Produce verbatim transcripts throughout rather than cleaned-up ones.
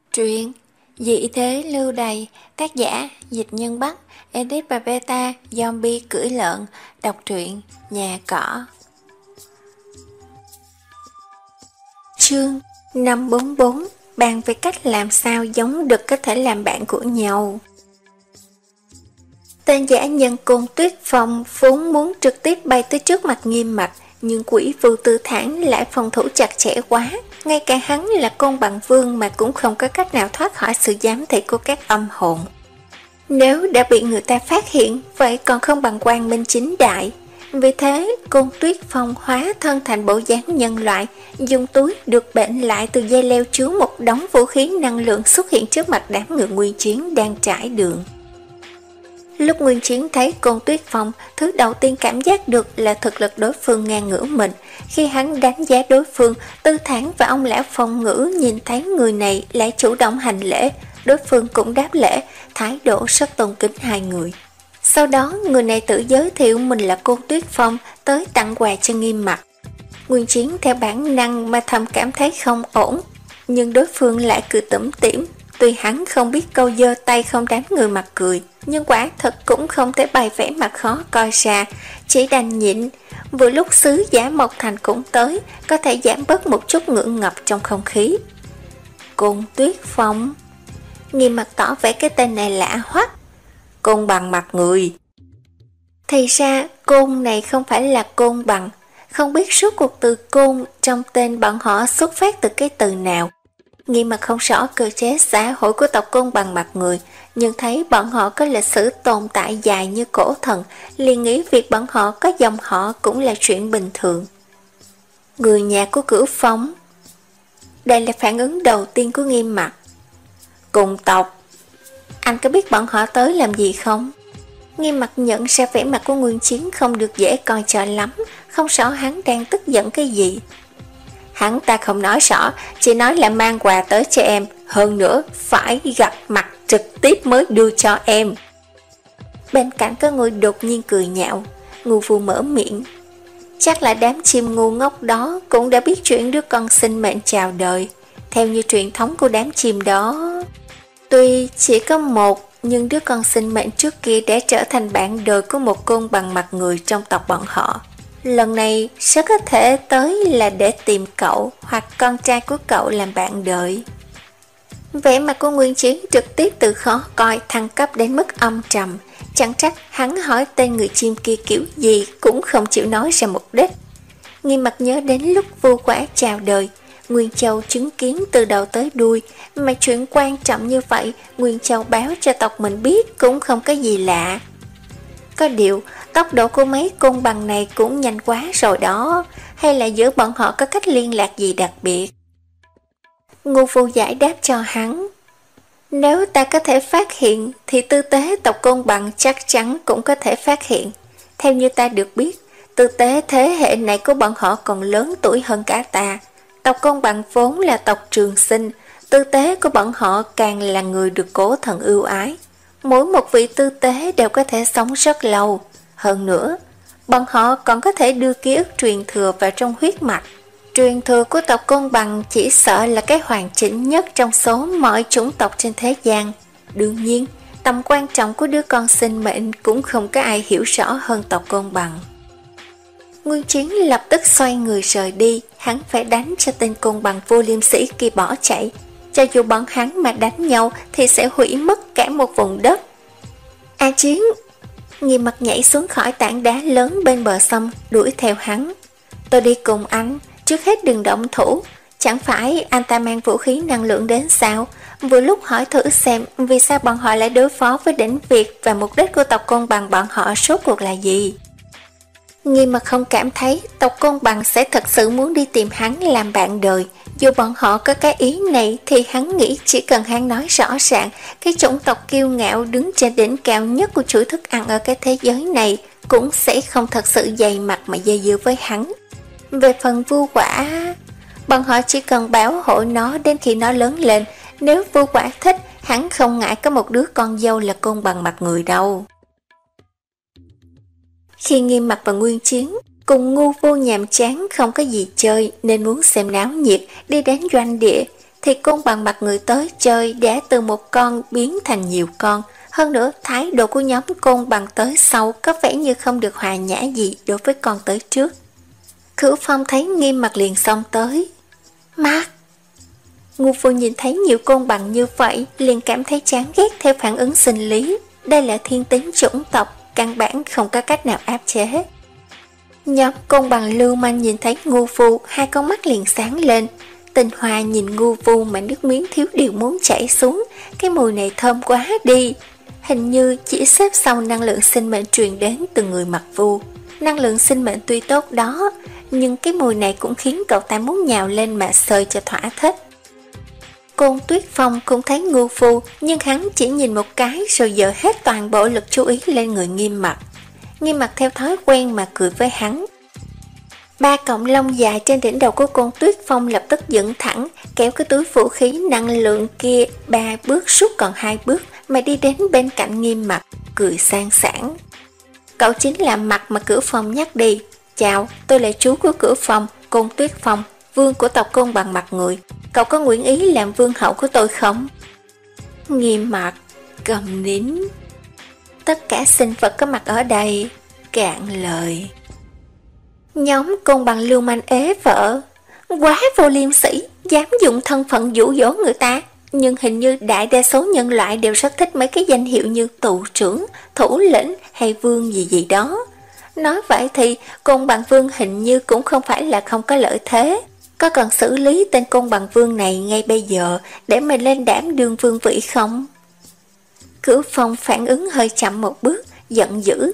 Truyện Dị thế lưu đày, tác giả Dịch Nhân Bắc, edit và beta Zombie cưỡi lợn. Đọc truyện Nhà Cỏ. Chương năm bốn bốn, bàn về cách làm sao giống đực có thể làm bạn của nhau. Tên giả nhân Côn Tuyết Phong vốn muốn trực tiếp bay tới trước mặt Nghiêm Mặc, nhưng quỷ Vưu Tư Thản lại phòng thủ chặt chẽ quá. Ngay cả hắn là Côn Bằng Vương mà cũng không có cách nào thoát khỏi sự giám thị của các âm hồn. Nếu đã bị người ta phát hiện, vậy còn không bằng quang minh chính đại. Vì thế, Côn Tuyết Phong hóa thân thành bộ dáng nhân loại, dùng túi được bệnh lại từ dây leo chứa một đống vũ khí năng lượng xuất hiện trước mặt đám người Nguyên Chiến đang trải đường. Lúc Nguyên Chiến thấy Côn Tuyết Phong, thứ đầu tiên cảm giác được là thực lực đối phương ngang ngửa mình. Khi hắn đánh giá đối phương, Tư Thản và ông lão Phong Ngữ nhìn thấy người này lại chủ động hành lễ, đối phương cũng đáp lễ, thái độ rất tôn kính hai người. Sau đó, người này tự giới thiệu mình là Côn Tuyết Phong, tới tặng quà cho Nghiêm Mặc. Nguyên Chiến theo bản năng mà thầm cảm thấy không ổn, nhưng đối phương lại cười tủm tỉm. Tuy hắn không biết câu giơ tay không đánh người mặt cười, nhưng quả thật cũng không thể bày vẽ mặt khó coi ra, chỉ đành nhịn. Vừa lúc sứ giả Mộc Thành cũng tới, có thể giảm bớt một chút ngượng ngập trong không khí. Côn Tuyết Phong. Nghiêm Mặc tỏ vẻ cái tên này lạ hoắc. Côn bằng mặt người. Thì ra côn này không phải là côn bằng, không biết suốt cuộc từ côn trong tên bọn họ xuất phát từ cái từ nào. Nghiêm Mặc không rõ cơ chế xã hội của tộc Côn Bằng mặt người, nhưng thấy bọn họ có lịch sử tồn tại dài như cổ thần, liền nghĩ việc bọn họ có dòng họ cũng là chuyện bình thường. Người nhà của Cửu Phong. Đây là phản ứng đầu tiên của Nghiêm Mặc. Cùng tộc. Anh có biết bọn họ tới làm gì không? Nghiêm Mặc nhận ra vẻ mặt của Nguyên Chiến không được dễ coi cho lắm, không rõ hắn đang tức giận cái gì. Hắn ta không nói rõ, chỉ nói là mang quà tới cho em, hơn nữa phải gặp mặt trực tiếp mới đưa cho em. Bên cạnh có người đột nhiên cười nhạo, Ngu Phu mở miệng. Chắc là đám chim ngu ngốc đó cũng đã biết chuyện đứa con sinh mệnh chào đời, theo như truyền thống của đám chim đó. Tuy chỉ có một, nhưng đứa con sinh mệnh trước kia đã trở thành bạn đời của một côn bằng mặt người trong tộc bọn họ. Lần này rất có thể tới là để tìm cậu hoặc con trai của cậu làm bạn đời. Vẻ mặt của Nguyên Chiến trực tiếp từ khó coi thăng cấp đến mức âm trầm. Chẳng trách hắn hỏi tên người chim kia kiểu gì cũng không chịu nói ra mục đích. Nghiêm Mặc nhớ đến lúc Vu Quả chào đời, Nguyên Châu chứng kiến từ đầu tới đuôi, mà chuyện quan trọng như vậy Nguyên Châu báo cho tộc mình biết cũng không có gì lạ. Có điều, tốc độ của mấy côn bằng này cũng nhanh quá rồi đó, hay là giữa bọn họ có cách liên lạc gì đặc biệt? Ngô Phu giải đáp cho hắn. Nếu ta có thể phát hiện, thì tư tế tộc côn bằng chắc chắn cũng có thể phát hiện. Theo như ta được biết, tư tế thế hệ này của bọn họ còn lớn tuổi hơn cả ta. Tộc côn bằng vốn là tộc trường sinh, tư tế của bọn họ càng là người được cố thần ưu ái. Mỗi một vị tư tế đều có thể sống rất lâu. Hơn nữa, bọn họ còn có thể đưa ký ức truyền thừa vào trong huyết mạch. Truyền thừa của tộc Côn Bằng chỉ sợ là cái hoàn chỉnh nhất trong số mọi chủng tộc trên thế gian. Đương nhiên, tầm quan trọng của đứa con sinh mệnh cũng không có ai hiểu rõ hơn tộc Côn Bằng. Nguyên Chiến lập tức xoay người rời đi, hắn phải đánh cho tên Côn Bằng vô liêm sĩ kia bỏ chạy. Cho dù bọn hắn mà đánh nhau thì sẽ hủy mất cả một vùng đất. A Chiến. Nghiêm Mặc nhảy xuống khỏi tảng đá lớn bên bờ sông, đuổi theo hắn. Tôi đi cùng anh, trước hết đừng động thủ. Chẳng phải anh ta mang vũ khí năng lượng đến sao? Vừa lúc hỏi thử xem vì sao bọn họ lại đối phó với Đỉnh Việt, và mục đích của tộc Côn Bằng bọn họ rốt cuộc là gì? Nghiêm Mặc không cảm thấy tộc Côn Bằng sẽ thật sự muốn đi tìm hắn làm bạn đời. Dù bọn họ có cái ý này thì hắn nghĩ chỉ cần hắn nói rõ ràng, cái chủng tộc kiêu ngạo đứng trên đỉnh cao nhất của chuỗi thức ăn ở cái thế giới này cũng sẽ không thật sự dày mặt mà dây dưa với hắn. Về phần Vu Quả, bọn họ chỉ cần bảo hộ nó đến khi nó lớn lên. Nếu Vu Quả thích, hắn không ngại có một đứa con dâu là côn bằng mặt người đâu. Khi Nghiêm Mặc và Nguyên Chiến cùng ngu vô nhàm chán không có gì chơi nên muốn xem náo nhiệt, đi đến doanh địa, thì côn bằng mặt người tới chơi đã từ một con biến thành nhiều con. Hơn nữa, thái độ của nhóm côn bằng tới sau có vẻ như không được hòa nhã gì đối với con tới trước. Cửu Phong thấy Nghiêm Mặc liền xông tới. Mắt! Ngu Phu nhìn thấy nhiều côn bằng như vậy, liền cảm thấy chán ghét theo phản ứng sinh lý. Đây là thiên tính chủng tộc, căn bản không có cách nào áp chế. Nhóm côn bằng lưu manh nhìn thấy Ngu Phu, hai con mắt liền sáng lên. Tinh Hoa nhìn Ngu Phu mà nước miếng thiếu điều muốn chảy xuống. Cái mùi này thơm quá đi. Hình như chỉ xếp sau năng lượng sinh mệnh truyền đến từ người mặc vu. Năng lượng sinh mệnh tuy tốt đó, nhưng cái mùi này cũng khiến cậu ta muốn nhào lên mà sơi cho thỏa thích. Côn Tuyết Phong cũng thấy Ngu Phu, nhưng hắn chỉ nhìn một cái rồi dỡ hết toàn bộ lực chú ý lên người Nghiêm Mặc. Nghiêm Mặc theo thói quen mà cười với hắn. Ba cọng lông dài trên đỉnh đầu của Côn Tuyết Phong lập tức dựng thẳng, kéo cái túi vũ khí năng lượng kia ba bước suốt còn hai bước mà đi đến bên cạnh Nghiêm Mặc, cười sang sảng. Cậu chính là Mặc mà Cửu Phong nhắc đi. Chào, tôi là chú của Cửu Phong, Côn Tuyết Phong, vương của tộc Côn bằng mặt người. Cậu có nguyện ý làm vương hậu của tôi không? Nghiêm Mặc cầm nín. Tất cả sinh vật có mặt ở đây cạn lời. Nhóm côn bằng lưu manh ế vợ. Quá vô liêm sỉ, dám dùng thân phận dụ dỗ người ta. Nhưng hình như đại đa số nhân loại đều rất thích mấy cái danh hiệu như tù trưởng, thủ lĩnh hay vương gì gì đó. Nói vậy thì côn bằng vương hình như cũng không phải là không có lợi thế. Có cần xử lý tên côn bằng vương này ngay bây giờ để mình lên đảm đương vương vị không? Cửu Phong phản ứng hơi chậm một bước, giận dữ.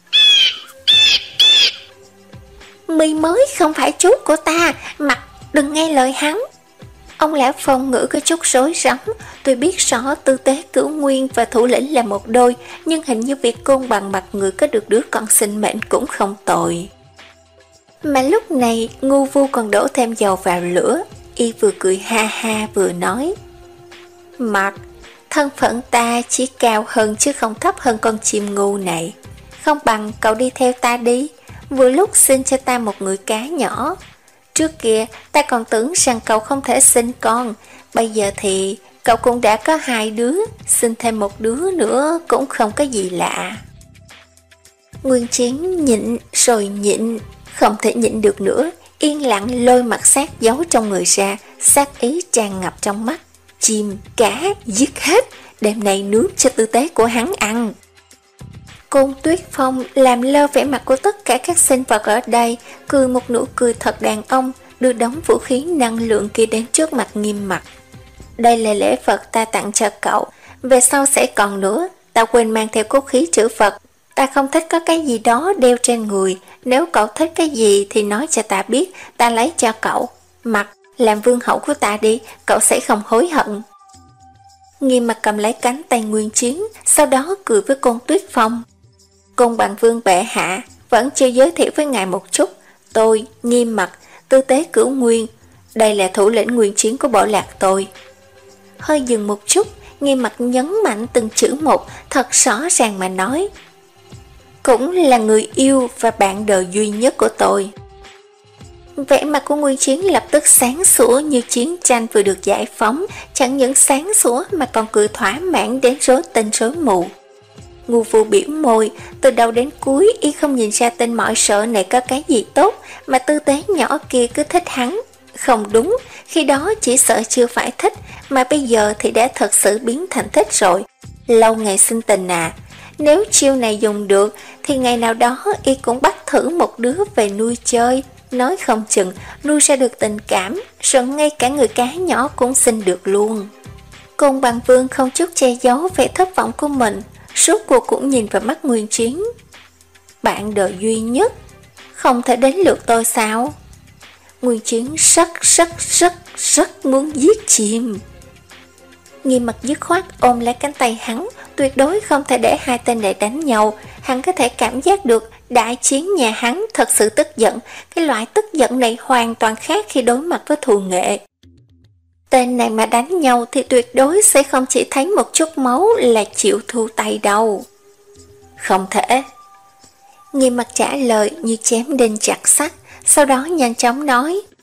Mi mới không phải chú của ta, Mặc đừng nghe lời hắn. Ông lão Phong ngữ có chút rối rắm. Tôi biết rõ tư tế Cửu Nguyên và thủ lĩnh là một đôi, nhưng hình như việc côn bằng mặt người có được đứa con sinh mệnh cũng không tồi. Mà lúc này Ngu Vu còn đổ thêm dầu vào lửa. Y vừa cười ha ha vừa nói. Mặc, thân phận ta chỉ cao hơn chứ không thấp hơn con chim ngu này. Không bằng cậu đi theo ta đi, vừa lúc sinh cho ta một người cá nhỏ. Trước kia ta còn tưởng rằng cậu không thể sinh con, bây giờ thì cậu cũng đã có hai đứa, sinh thêm một đứa nữa cũng không có gì lạ. Nguyên Chiến nhịn rồi nhịn, không thể nhịn được nữa, yên lặng lôi mặt sát giấu trong người ra, sát ý tràn ngập trong mắt. Chim, cá, giết hết, đêm nay nướng cho tư tế của hắn ăn. Côn Tuyết Phong làm lơ vẻ mặt của tất cả các sinh vật ở đây, cười một nụ cười thật đàn ông, đưa đống vũ khí năng lượng kia đến trước mặt Nghiêm Mặc. Đây là lễ vật ta tặng cho cậu, về sau sẽ còn nữa, ta quên mang theo cốt khí trữ vật. Ta không thích có cái gì đó đeo trên người, nếu cậu thích cái gì thì nói cho ta biết, ta lấy cho cậu. Mặc, làm vương hậu của ta đi, cậu sẽ không hối hận. Nghiêm Mặc cầm lấy cánh tay Nguyên Chiến, sau đó cười với Côn Tuyết Phong. Côn bằng vương bệ hạ, vẫn chưa giới thiệu với ngài một chút. Tôi, Nghiêm Mặc, tư tế Cửu Nguyên, đây là thủ lĩnh Nguyên Chiến của bộ lạc tôi. Hơi dừng một chút, Nghiêm Mặc nhấn mạnh từng chữ một, thật rõ ràng mà nói. Cũng là người yêu và bạn đời duy nhất của tôi. Vẻ mặt của Nguyên Chiến lập tức sáng sủa như chiến tranh vừa được giải phóng, chẳng những sáng sủa mà còn cười thỏa mãn đến rối tinh rối mù. Ngu Vu biểu môi, từ đầu đến cuối y không nhìn ra tên mọi sợ này có cái gì tốt, mà tư tế nhỏ kia cứ thích hắn. Không đúng, khi đó chỉ sợ chưa phải thích, mà bây giờ thì đã thật sự biến thành thích rồi. Lâu ngày sinh tình à, nếu chiêu này dùng được thì ngày nào đó y cũng bắt thử một đứa về nuôi chơi, nói không chừng nuôi ra được tình cảm, rồi ngay cả người cá nhỏ cũng sinh được luôn. Côn bằng vương không chút che giấu vẻ thất vọng của mình, suốt cuộc cũng nhìn vào mắt Nguyên Chiến. Bạn đời duy nhất, không thể đến lượt tôi sao? Nguyên Chiến rất rất rất rất muốn giết chim. Nghiêm Mặc dứt khoát ôm lấy cánh tay hắn, tuyệt đối không thể để hai tên này đánh nhau. Hắn có thể cảm giác được đại chiến nhà hắn thật sự tức giận, cái loại tức giận này hoàn toàn khác khi đối mặt với thù nghệ. Tên này mà đánh nhau thì tuyệt đối sẽ không chỉ thấy một chút máu là chịu thu tay đâu. Không thể. Nghiêm Mặc trả lời như chém đinh chặt sắt, sau đó nhanh chóng nói.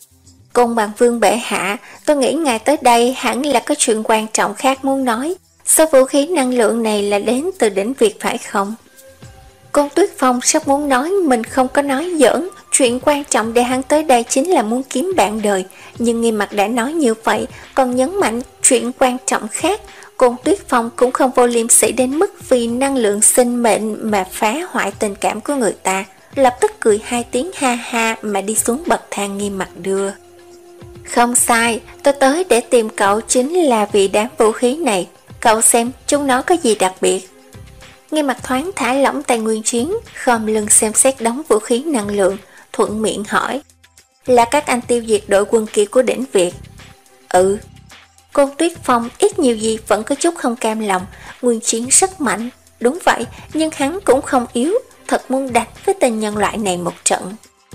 Côn Bằng Vương bệ hạ, tôi nghĩ ngài tới đây hẳn là có chuyện quan trọng khác muốn nói. Số vũ khí năng lượng này là đến từ đỉnh Việt phải không? Côn Tuyết Phong sắp muốn nói mình không có nói giỡn, chuyện quan trọng để hắn tới đây chính là muốn kiếm bạn đời, nhưng Nghiêm Mặc đã nói như vậy, còn nhấn mạnh chuyện quan trọng khác. Côn Tuyết Phong cũng không vô liêm sỉ đến mức vì năng lượng sinh mệnh mà phá hoại tình cảm của người ta, lập tức cười hai tiếng ha ha mà đi xuống bậc thang Nghiêm Mặc đưa. Không sai, tôi tới để tìm cậu chính là vì đám vũ khí này, cậu xem chúng nó có gì đặc biệt. Nghiêm Mặc thoáng thả lỏng tay Nguyên Chiến, khom lưng xem xét đống vũ khí năng lượng, thuận miệng hỏi. Là các anh tiêu diệt đội quân kia của đỉnh Việt? Ừ. Côn Tuyết Phong ít nhiều gì vẫn có chút không cam lòng, Nguyên Chiến rất mạnh, đúng vậy, nhưng hắn cũng không yếu, thật muốn đánh với tên nhân loại này một trận.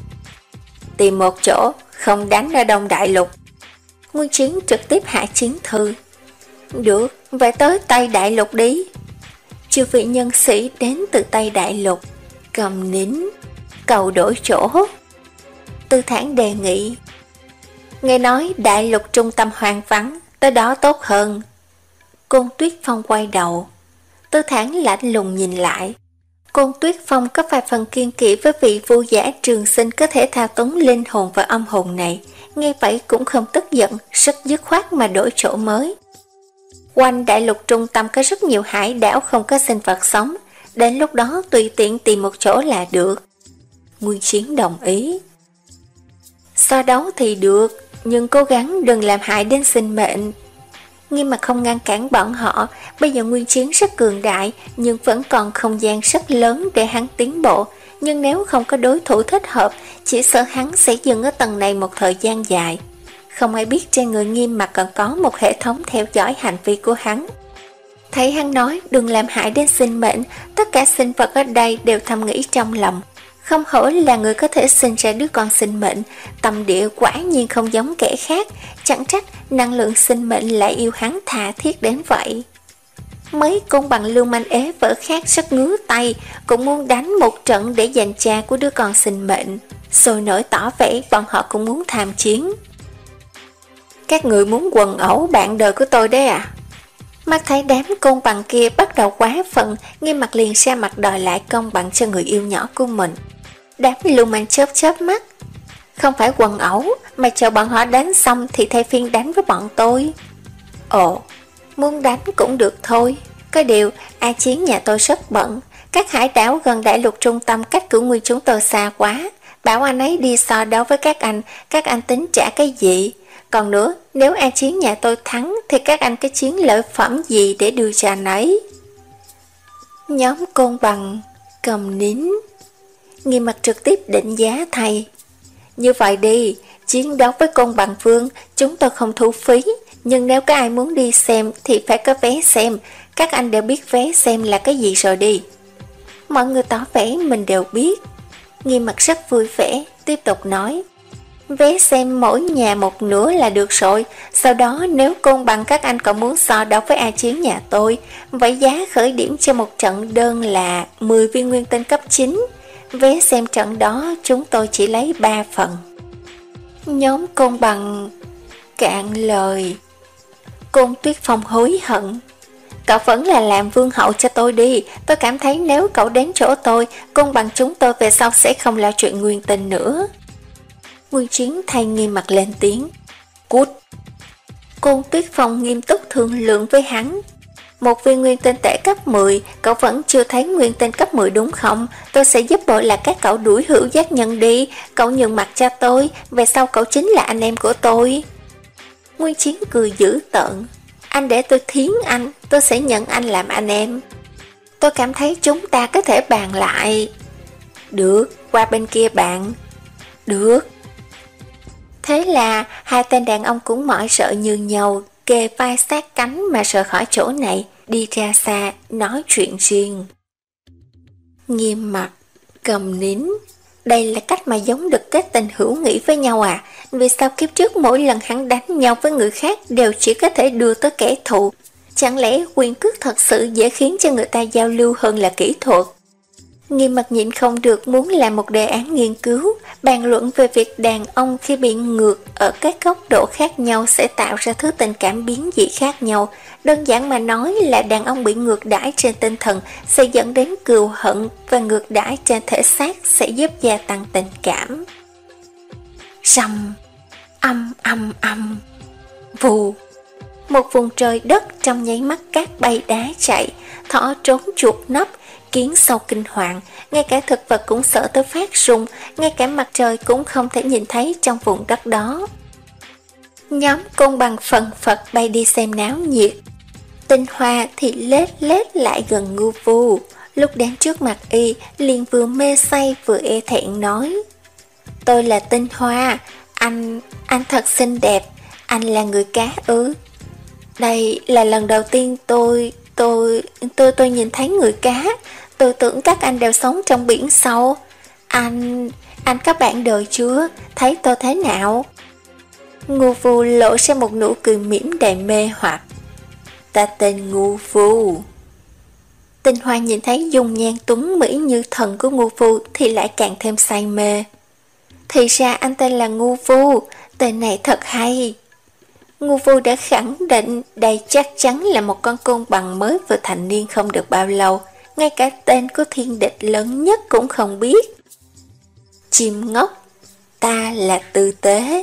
Tìm một chỗ, không đánh ở Đông Đại Lục. Nguyên Chiến trực tiếp hạ chiến thư. Được, vậy tới Tây Đại Lục đi. Chư vị nhân sĩ đến từ Tây Đại Lục, cầm nín, cầu đổi chỗ. Tư Thản đề nghị. Nghe nói Đại Lục trung tâm hoang vắng, tới đó tốt hơn. Côn Tuyết Phong quay đầu. Tư Thản lạnh lùng nhìn lại. Côn Tuyết Phong có vài phần kiên kỵ với vị vô giả trường sinh có thể thao túng linh hồn và âm hồn này, nghe vậy cũng không tức giận, rất dứt khoát mà đổi chỗ mới. Quanh Đại Lục trung tâm có rất nhiều hải đảo không có sinh vật sống, đến lúc đó tùy tiện tìm một chỗ là được. Nguyên Chiến đồng ý. So đấu thì được, nhưng cố gắng đừng làm hại đến sinh mệnh. Nghiêm Mặc không ngăn cản bọn họ, bây giờ Nguyên Chiến rất cường đại, nhưng vẫn còn không gian rất lớn để hắn tiến bộ, nhưng nếu không có đối thủ thích hợp, chỉ sợ hắn sẽ dừng ở tầng này một thời gian dài. Không ai biết trên người Nghiêm Mặc còn có một hệ thống theo dõi hành vi của hắn. Thấy hắn nói đừng làm hại đến sinh mệnh, tất cả sinh vật ở đây đều thầm nghĩ trong lòng. Không hổ là người có thể sinh ra đứa con sinh mệnh, tâm địa quả nhiên không giống kẻ khác, chẳng trách năng lượng sinh mệnh lại yêu hắn tha thiết đến vậy. Mấy côn bằng lưu manh ế vỡ khác rất ngứa tay, cũng muốn đánh một trận để giành cha của đứa con sinh mệnh, sôi nổi tỏ vẻ bọn họ cũng muốn tham chiến. Các người muốn quần ẩu bạn đời của tôi đấy à? Mắt thấy đám côn bằng kia bắt đầu quá phận, Nghiêm Mặc liền ra mặt đòi lại công bằng cho người yêu nhỏ của mình. Đám lưu manh chớp chớp mắt. Không phải quần ẩu, mà chờ bọn họ đánh xong thì thay phiên đánh với bọn tôi. Ồ, muốn đánh cũng được thôi. Có điều, A Chiến nhà tôi rất bận. Các hải đảo gần Đại Lục trung tâm cách cửu nguyên chúng tôi xa quá. Bảo anh ấy đi so đấu với các anh, các anh tính trả cái gì? Còn nữa, nếu A Chiến nhà tôi thắng thì các anh có chiến lợi phẩm gì để đưa cho anh ấy? Nhóm côn bằng cầm nín. Nghiêm Mặc trực tiếp định giá thay. Như vậy đi, chiến đấu với côn bằng vương chúng tôi không thu phí, nhưng nếu có ai muốn đi xem thì phải có vé xem. Các anh đều biết vé xem là cái gì rồi đi. Mọi người tỏ vẻ mình đều biết. Nghiêm Mặc rất vui vẻ, tiếp tục nói. Vé xem mỗi nhà một nửa là được rồi. Sau đó nếu côn bằng các anh còn muốn so đấu với A Chiến nhà tôi, vậy giá khởi điểm cho một trận đơn là mười viên nguyên tinh cấp chín. Vé xem trận đó chúng tôi chỉ lấy ba phần. Nhóm côn bằng cạn lời. Côn Tuyết Phong hối hận. Cậu vẫn là làm vương hậu cho tôi đi. Tôi cảm thấy nếu cậu đến chỗ tôi, côn bằng chúng tôi về sau sẽ không lo chuyện nguyên tinh nữa. Nguyên Chiến thay Nghiêm Mặc lên tiếng. Cút. Côn Tuyết Phong nghiêm túc thương lượng với hắn. Một viên nguyên tinh tệ cấp mười, cậu vẫn chưa thấy nguyên tinh cấp mười đúng không? Tôi sẽ giúp bộ là các cậu đuổi hữu giác nhân đi. Cậu nhường mặt cho tôi, về sau cậu chính là anh em của tôi. Nguyên Chiến cười dữ tợn. Anh để tôi thiến anh, tôi sẽ nhận anh làm anh em. Tôi cảm thấy chúng ta có thể bàn lại. Được, qua bên kia bạn. Được. Thế là hai tên đàn ông cũng mỏi sợ như nhau, kề vai sát cánh mà rời khỏi chỗ này, đi ra xa, nói chuyện riêng. Nghiêm Mặc, cầm nín. Đây là cách mà giống được kết tình hữu nghị với nhau à? Vì sao kiếp trước mỗi lần hắn đánh nhau với người khác đều chỉ có thể đưa tới kẻ thù? Chẳng lẽ quyền cước thật sự dễ khiến cho người ta giao lưu hơn là kỹ thuật? Nghiêm Mặc nhịn không được muốn làm một đề án nghiên cứu, bàn luận về việc đàn ông khi bị ngược ở các góc độ khác nhau sẽ tạo ra thứ tình cảm biến dị khác nhau. Đơn giản mà nói là đàn ông bị ngược đãi trên tinh thần sẽ dẫn đến cừu hận và ngược đãi trên thể xác sẽ giúp gia tăng tình cảm. Rầm, âm âm âm, vù. Một vùng trời đất trong nháy mắt cát bay đá chạy, thỏ trốn chuột nấp, kiến sâu kinh hoàng, ngay cả thực vật cũng sợ tới phát run, ngay cả mặt trời cũng không thể nhìn thấy trong vùng đất đó. Nhóm côn bằng phần phật bay đi xem náo nhiệt. Tinh Hoa thì lết lết lại gần Ngưu Phu, lúc đến trước mặt y liền vừa mê say vừa e thẹn nói: Tôi là Tinh Hoa, anh, anh thật xinh đẹp, anh là người cá ư? Đây là lần đầu tiên tôi, tôi, tôi, tôi nhìn thấy người cá, tôi tưởng các anh đều sống trong biển sâu. Anh, anh có bạn đời chưa? Thấy tôi thế nào? Ngưu Phu lộ ra một nụ cười mỉm đầy mê hoặc. Ta tên Ngưu Phu. Tinh Hoa nhìn thấy dung nhan tuấn mỹ như thần của Ngưu Phu thì lại càng thêm say mê. Thì ra anh tên là Ngưu Phu, tên này thật hay. Ngưu Phu đã khẳng định đây chắc chắn là một con côn bằng mới vừa thành niên không được bao lâu, ngay cả tên của thiên địch lớn nhất cũng không biết. Chim ngốc, ta là Tư Tế.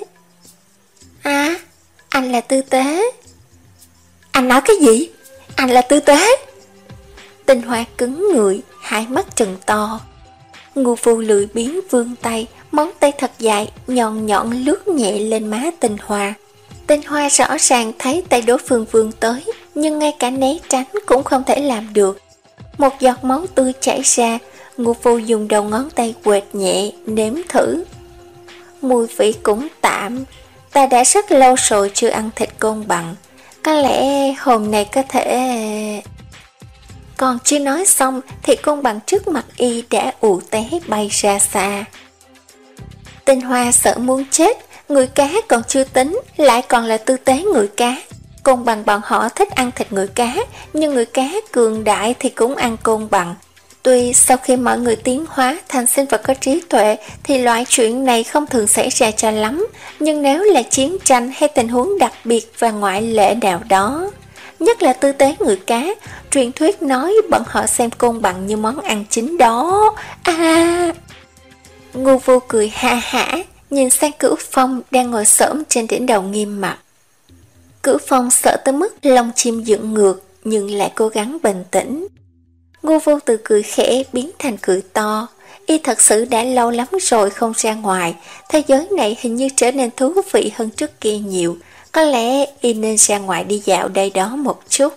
À, anh là Tư Tế. Anh nói cái gì? Anh là Tư Tế? Tinh Hoa cứng người, hai mắt trừng to. Ngưu Phu lười biếng vươn tay, móng tay thật dài, nhọn nhọn lướt nhẹ lên má Tinh Hoa. Tinh Hoa rõ ràng thấy tay đối phương vươn tới, nhưng ngay cả né tránh cũng không thể làm được. Một giọt máu tươi chảy ra, Ngưu Phu dùng đầu ngón tay quệt nhẹ, nếm thử. Mùi vị cũng tạm, ta đã rất lâu rồi chưa ăn thịt côn bằng. Có lẽ hôm nay có thể... Còn chưa nói xong thì côn bằng trước mặt y đã ù té bay ra xa. Tinh Hoa sợ muốn chết, người cá còn chưa tính, lại còn là Tư Tế người cá. Côn bằng bọn họ thích ăn thịt người cá, nhưng người cá cường đại thì cũng ăn côn bằng. Tuy sau khi mọi người tiến hóa thành sinh vật có trí tuệ thì loại chuyện này không thường xảy ra cho lắm, nhưng nếu là chiến tranh hay tình huống đặc biệt và ngoại lệ nào đó, nhất là Tư Tế người cá, truyền thuyết nói bọn họ xem côn bằng như món ăn chính đó. À! Ngưu Phu cười ha hả, nhìn sang Cửu Phong đang ngồi xổm trên đỉnh đầu Nghiêm Mặc. Cửu Phong sợ tới mức lông chim dựng ngược, nhưng lại cố gắng bình tĩnh. Ngưu Phu từ cười khẽ biến thành cười to. Y thật sự đã lâu lắm rồi không ra ngoài, thế giới này hình như trở nên thú vị hơn trước kia nhiều. Có lẽ y nên ra ngoài đi dạo đây đó một chút.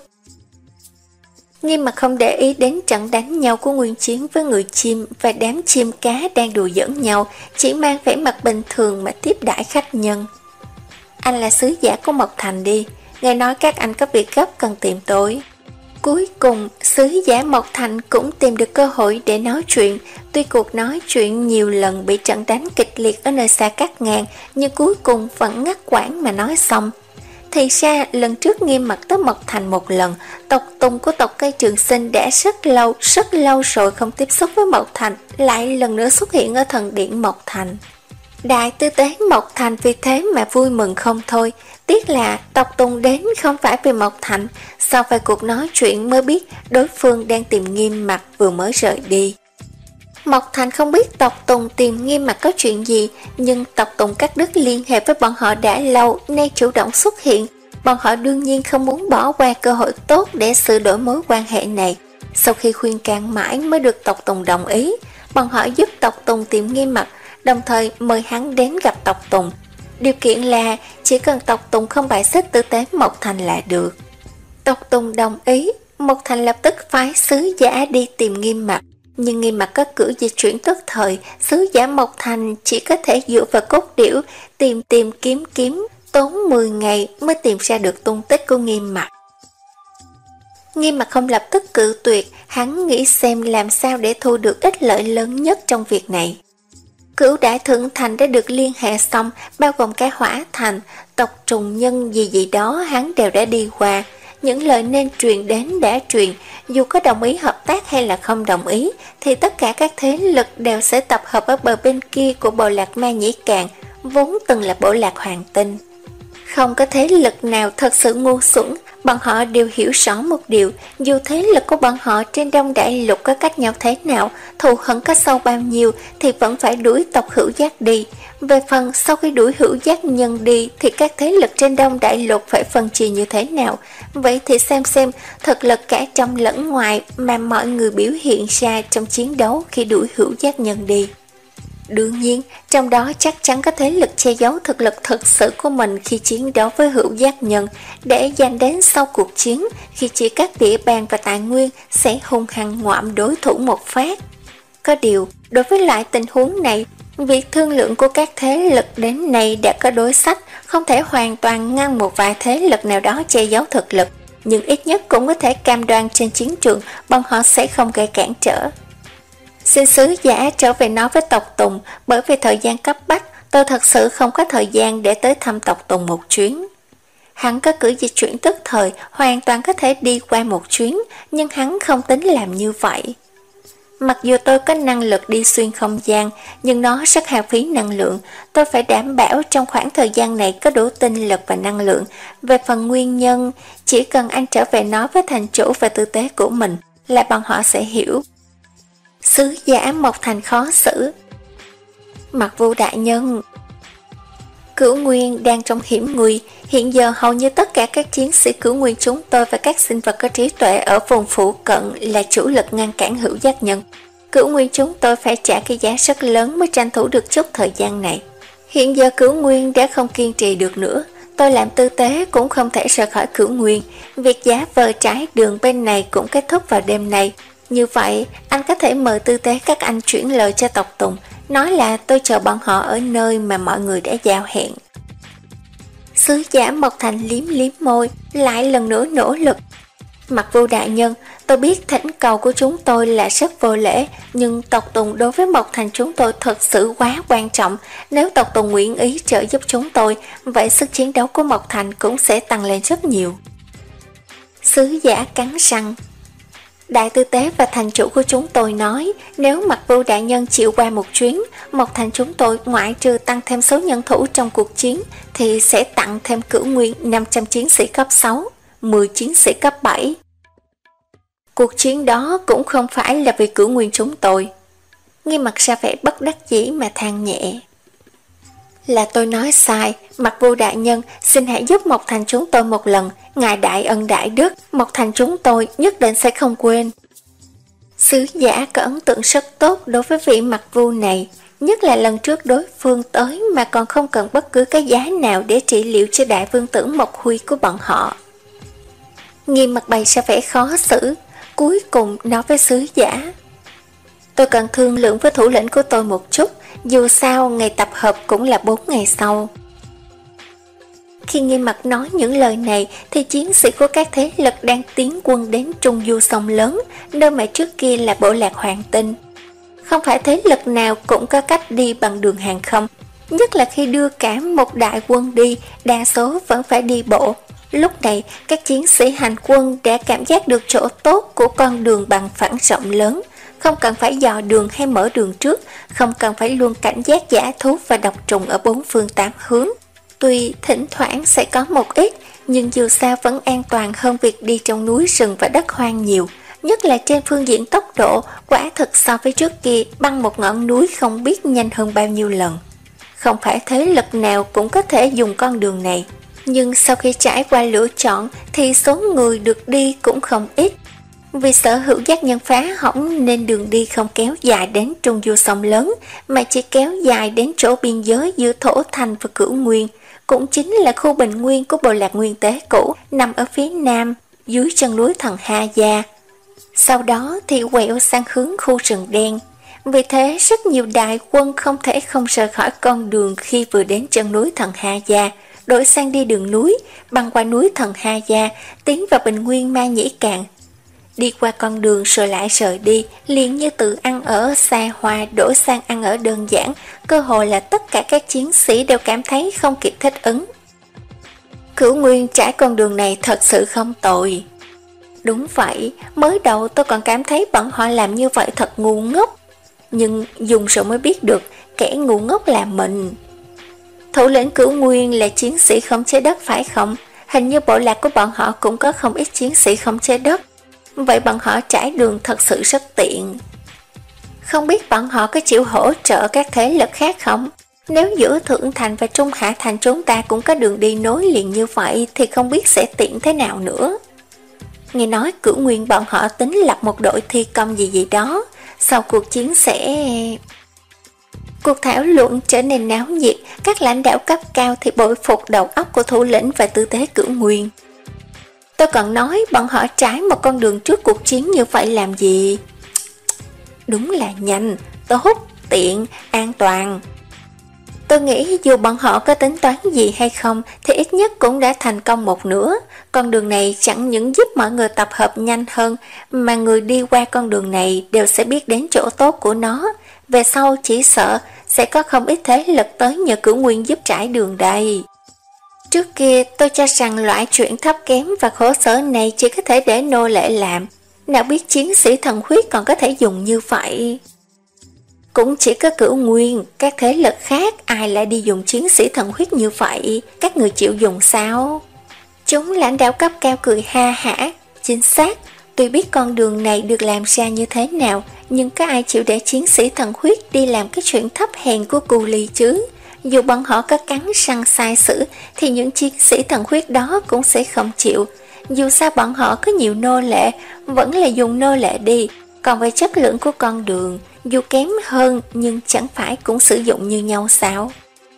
Nghiêm Mặc không để ý đến trận đánh nhau của Nguyên Chiến với người chim và đám chim cá đang đùa giỡn nhau, chỉ mang vẻ mặt bình thường mà tiếp đãi khách nhân. Anh là sứ giả của Mộc Thành đi, nghe nói các anh có việc gấp cần tìm tôi. Cuối cùng, sứ giả Mộc Thành cũng tìm được cơ hội để nói chuyện. Tuy cuộc nói chuyện nhiều lần bị trận đánh kịch liệt ở nơi xa cắt ngang, nhưng cuối cùng vẫn ngắt quãng mà nói xong. Thì ra, lần trước Nghiêm Mặc tới Mộc Thành một lần, tộc Tùng của tộc Cây Trường Sinh đã rất lâu, rất lâu rồi không tiếp xúc với Mộc Thành, lại lần nữa xuất hiện ở thần điện Mộc Thành. Đại Tư Tế Mộc Thành vì thế mà vui mừng không thôi. Tiếc là tộc Tùng đến không phải vì Mộc Thành. Sau vài cuộc nói chuyện mới biết đối phương đang tìm Nghiêm Mặc vừa mới rời đi. Mộc Thành không biết tộc Tùng tìm Nghiêm Mặc có chuyện gì, nhưng tộc Tùng cắt đứt liên hệ với bọn họ đã lâu, nay chủ động xuất hiện. Bọn họ đương nhiên không muốn bỏ qua cơ hội tốt để sửa đổi mối quan hệ này. Sau khi khuyên can mãi mới được tộc Tùng đồng ý, bọn họ giúp tộc Tùng tìm Nghiêm Mặc, đồng thời mời hắn đến gặp tộc Tùng. Điều kiện là chỉ cần tộc Tùng không bại xích Tư Tế Mộc Thành là được. Tộc Tùng đồng ý, Mộc Thành lập tức phái sứ giả đi tìm Nghiêm Mặc. Nhưng Nghiêm Mặc có cử dịch chuyển tức thời, sứ giả Mộc Thành chỉ có thể dựa vào cốt điểu, tìm tìm kiếm kiếm, tốn mười ngày mới tìm ra được tung tích của Nghiêm Mặc. Nghiêm Mặc không lập tức cự tuyệt, hắn nghĩ xem làm sao để thu được ích lợi lớn nhất trong việc này. Cửu Đại Thượng Thành đã được liên hệ xong, bao gồm cả Hỏa Thành, tộc trùng nhân gì gì đó hắn đều đã đi qua. Những lời nên truyền đến đã truyền, dù có đồng ý hợp tác hay là không đồng ý, thì tất cả các thế lực đều sẽ tập hợp ở bờ bên kia của bộ lạc Ma Nhĩ Càn, vốn từng là bộ lạc Hoàng Tinh. Không có thế lực nào thật sự ngu xuẩn, bọn họ đều hiểu rõ một điều, dù thế lực của bọn họ trên Đông Đại Lục có cách nhau thế nào, thù hận có sâu bao nhiêu thì vẫn phải đuổi tộc Hữu Giác đi. Về phần sau khi đuổi Hữu Giác Nhân đi thì các thế lực trên Đông Đại Lục phải phân chia như thế nào. Vậy thì xem xem thực lực cả trong lẫn ngoài mà mọi người biểu hiện ra trong chiến đấu khi đuổi Hữu Giác Nhân đi. Đương nhiên, trong đó chắc chắn có thế lực che giấu thực lực thực sự của mình khi chiến đấu với Hữu Giác Nhân, để dành đến sau cuộc chiến, khi chia cắt địa bàn và tài nguyên, sẽ hung hăng ngoạm đối thủ một phát. Có điều, đối với loại tình huống này, việc thương lượng của các thế lực đến nay đã có đối sách, không thể hoàn toàn ngăn một vài thế lực nào đó che giấu thực lực, nhưng ít nhất cũng có thể cam đoan trên chiến trường bọn họ sẽ không gây cản trở. Xin sứ giả trở về nói với tộc Tùng, bởi vì thời gian cấp bách, tôi thật sự không có thời gian để tới thăm tộc Tùng một chuyến. Hắn có cử dịch chuyển tức thời, hoàn toàn có thể đi qua một chuyến, nhưng hắn không tính làm như vậy. Mặc dù tôi có năng lực đi xuyên không gian, nhưng nó rất hao phí năng lượng. Tôi phải đảm bảo trong khoảng thời gian này có đủ tinh lực và năng lượng. Về phần nguyên nhân, chỉ cần anh trở về nói với thành chủ và tư tế của mình là bọn họ sẽ hiểu. Sứ giả Mộc Thành khó xử. Mặc Vu đại nhân, Cửu Nguyên đang trong hiểm nguy. Hiện giờ hầu như tất cả các chiến sĩ Cửu Nguyên chúng tôi và các sinh vật có trí tuệ ở vùng phụ cận là chủ lực ngăn cản Hữu Giác Nhân. Cửu Nguyên chúng tôi phải trả cái giá rất lớn mới tranh thủ được chút thời gian này. Hiện giờ Cửu Nguyên đã không kiên trì được nữa. Tôi làm tư tế cũng không thể rời khỏi Cửu Nguyên. Việc giá vờ trái đường bên này cũng kết thúc vào đêm nay. Như vậy, anh có thể mời tư tế các anh chuyển lời cho tộc Tùng, nói là tôi chờ bọn họ ở nơi mà mọi người đã giao hẹn. Sứ giả Mộc Thành liếm liếm môi, lại lần nữa nỗ lực. Mặc Vu đại nhân, tôi biết thỉnh cầu của chúng tôi là rất vô lễ, nhưng tộc Tùng đối với Mộc Thành chúng tôi thật sự quá quan trọng. Nếu tộc Tùng nguyện ý trợ giúp chúng tôi, vậy sức chiến đấu của Mộc Thành cũng sẽ tăng lên rất nhiều. Sứ giả cắn răng. Đại tư tế và thành chủ của chúng tôi nói, nếu Mặc Vu đại nhân chịu qua một chuyến, Mộc Thành chúng tôi ngoại trừ tăng thêm số nhân thủ trong cuộc chiến, thì sẽ tặng thêm Cửu Nguyên năm trăm chiến sĩ cấp sáu, mười chiến sĩ cấp bảy. Cuộc chiến đó cũng không phải là vì Cửu Nguyên chúng tôi. Nghi Mặc ra vẻ bất đắc dĩ mà than nhẹ. Là tôi nói sai, Mặc Vu đại nhân, xin hãy giúp Mộc Thành chúng tôi một lần, ngài đại ân đại đức, Mộc Thành chúng tôi nhất định sẽ không quên. Sứ giả có ấn tượng rất tốt đối với vị Mặc Vu này, nhất là lần trước đối phương tới mà còn không cần bất cứ cái giá nào để trị liệu cho đại vương tử Mộc Huy của bọn họ. Nghi Mặc bày ra vẻ khó xử, cuối cùng nói với sứ giả. Tôi cần thương lượng với thủ lĩnh của tôi một chút, dù sao ngày tập hợp cũng là bốn ngày sau. Khi Nghi Mặc nói những lời này thì chiến sĩ của các thế lực đang tiến quân đến Trung Du sông lớn, nơi mà trước kia là bộ lạc Hoàng Tinh. Không phải thế lực nào cũng có cách đi bằng đường hàng không, nhất là khi đưa cả một đại quân đi, đa số vẫn phải đi bộ. Lúc này, các chiến sĩ hành quân đã cảm giác được chỗ tốt của con đường bằng phẳng rộng lớn, không cần phải dò đường hay mở đường trước, không cần phải luôn cảnh giác dã thú và độc trùng ở bốn phương tám hướng. Tuy thỉnh thoảng sẽ có một ít, nhưng dù sao vẫn an toàn hơn việc đi trong núi rừng và đất hoang nhiều, nhất là trên phương diện tốc độ, quả thực so với trước kia băng một ngọn núi không biết nhanh hơn bao nhiêu lần. Không phải thế lực nào cũng có thể dùng con đường này, nhưng sau khi trải qua lựa chọn thì số người được đi cũng không ít. Vì sở Hữu Giác Nhân phá hỏng nên đường đi không kéo dài đến Trung Du sông lớn, mà chỉ kéo dài đến chỗ biên giới giữa Thổ Thành và Cửu Nguyên, cũng chính là khu bình nguyên của bộ lạc Nguyên Tế cũ nằm ở phía nam, dưới chân núi Thần Ha Gia. Sau đó thì quẹo sang hướng khu rừng đen. Vì thế rất nhiều đại quân không thể không rời khỏi con đường khi vừa đến chân núi Thần Ha Gia, đổi sang đi đường núi, băng qua núi Thần Ha Gia, tiến vào bình nguyên Ma Nhĩ Càn. Đi qua con đường rồi lại rời đi, liền như từ ăn ở xa hoa đổi sang ăn ở đơn giản, cơ hội là tất cả các chiến sĩ đều cảm thấy không kịp thích ứng. Cửu Nguyên trải con đường này thật sự không tồi. Đúng vậy, mới đầu tôi còn cảm thấy bọn họ làm như vậy thật ngu ngốc. Nhưng dùng rồi mới biết được, kẻ ngu ngốc là mình. Thủ lĩnh Cửu Nguyên là chiến sĩ khống chế đất phải không? Hình như bộ lạc của bọn họ cũng có không ít chiến sĩ khống chế đất. Vậy bọn họ trải đường thật sự rất tiện. Không biết bọn họ có chịu hỗ trợ các thế lực khác không? Nếu giữa Thượng Thành và Trung Hạ Thành chúng ta cũng có đường đi nối liền như vậy thì không biết sẽ tiện thế nào nữa. Nghe nói Cửu Nguyên bọn họ tính lập một đội thi công gì gì đó, sau cuộc chiến sẽ... Cuộc thảo luận trở nên náo nhiệt, các lãnh đạo cấp cao thì bội phục đầu óc của thủ lĩnh và tư tế Cửu Nguyên. Tôi còn nói bọn họ trái một con đường trước cuộc chiến như vậy làm gì? Đúng là nhanh, tốt, tiện, an toàn. Tôi nghĩ dù bọn họ có tính toán gì hay không thì ít nhất cũng đã thành công một nửa. Con đường này chẳng những giúp mọi người tập hợp nhanh hơn, mà người đi qua con đường này đều sẽ biết đến chỗ tốt của nó. Về sau chỉ sợ sẽ có không ít thế lực tới nhờ Cửu Nguyên giúp trải đường đây. Trước kia tôi cho rằng loại chuyện thấp kém và khổ sở này chỉ có thể để nô lệ làm. Nào biết chiến sĩ thần huyết còn có thể dùng như vậy. Cũng chỉ có Cửu Nguyên, các thế lực khác ai lại đi dùng chiến sĩ thần huyết như vậy, các người chịu dùng sao? Chúng lãnh đạo cấp cao cười ha hả, chính xác, tuy biết con đường này được làm ra như thế nào, nhưng có ai chịu để chiến sĩ thần huyết đi làm cái chuyện thấp hèn của cù lì chứ? Dù bọn họ có cắn răng sai sử thì những chiến sĩ thần huyết đó cũng sẽ không chịu. Dù sao bọn họ có nhiều nô lệ, vẫn là dùng nô lệ đi. Còn về chất lượng của con đường, dù kém hơn nhưng chẳng phải cũng sử dụng như nhau sao?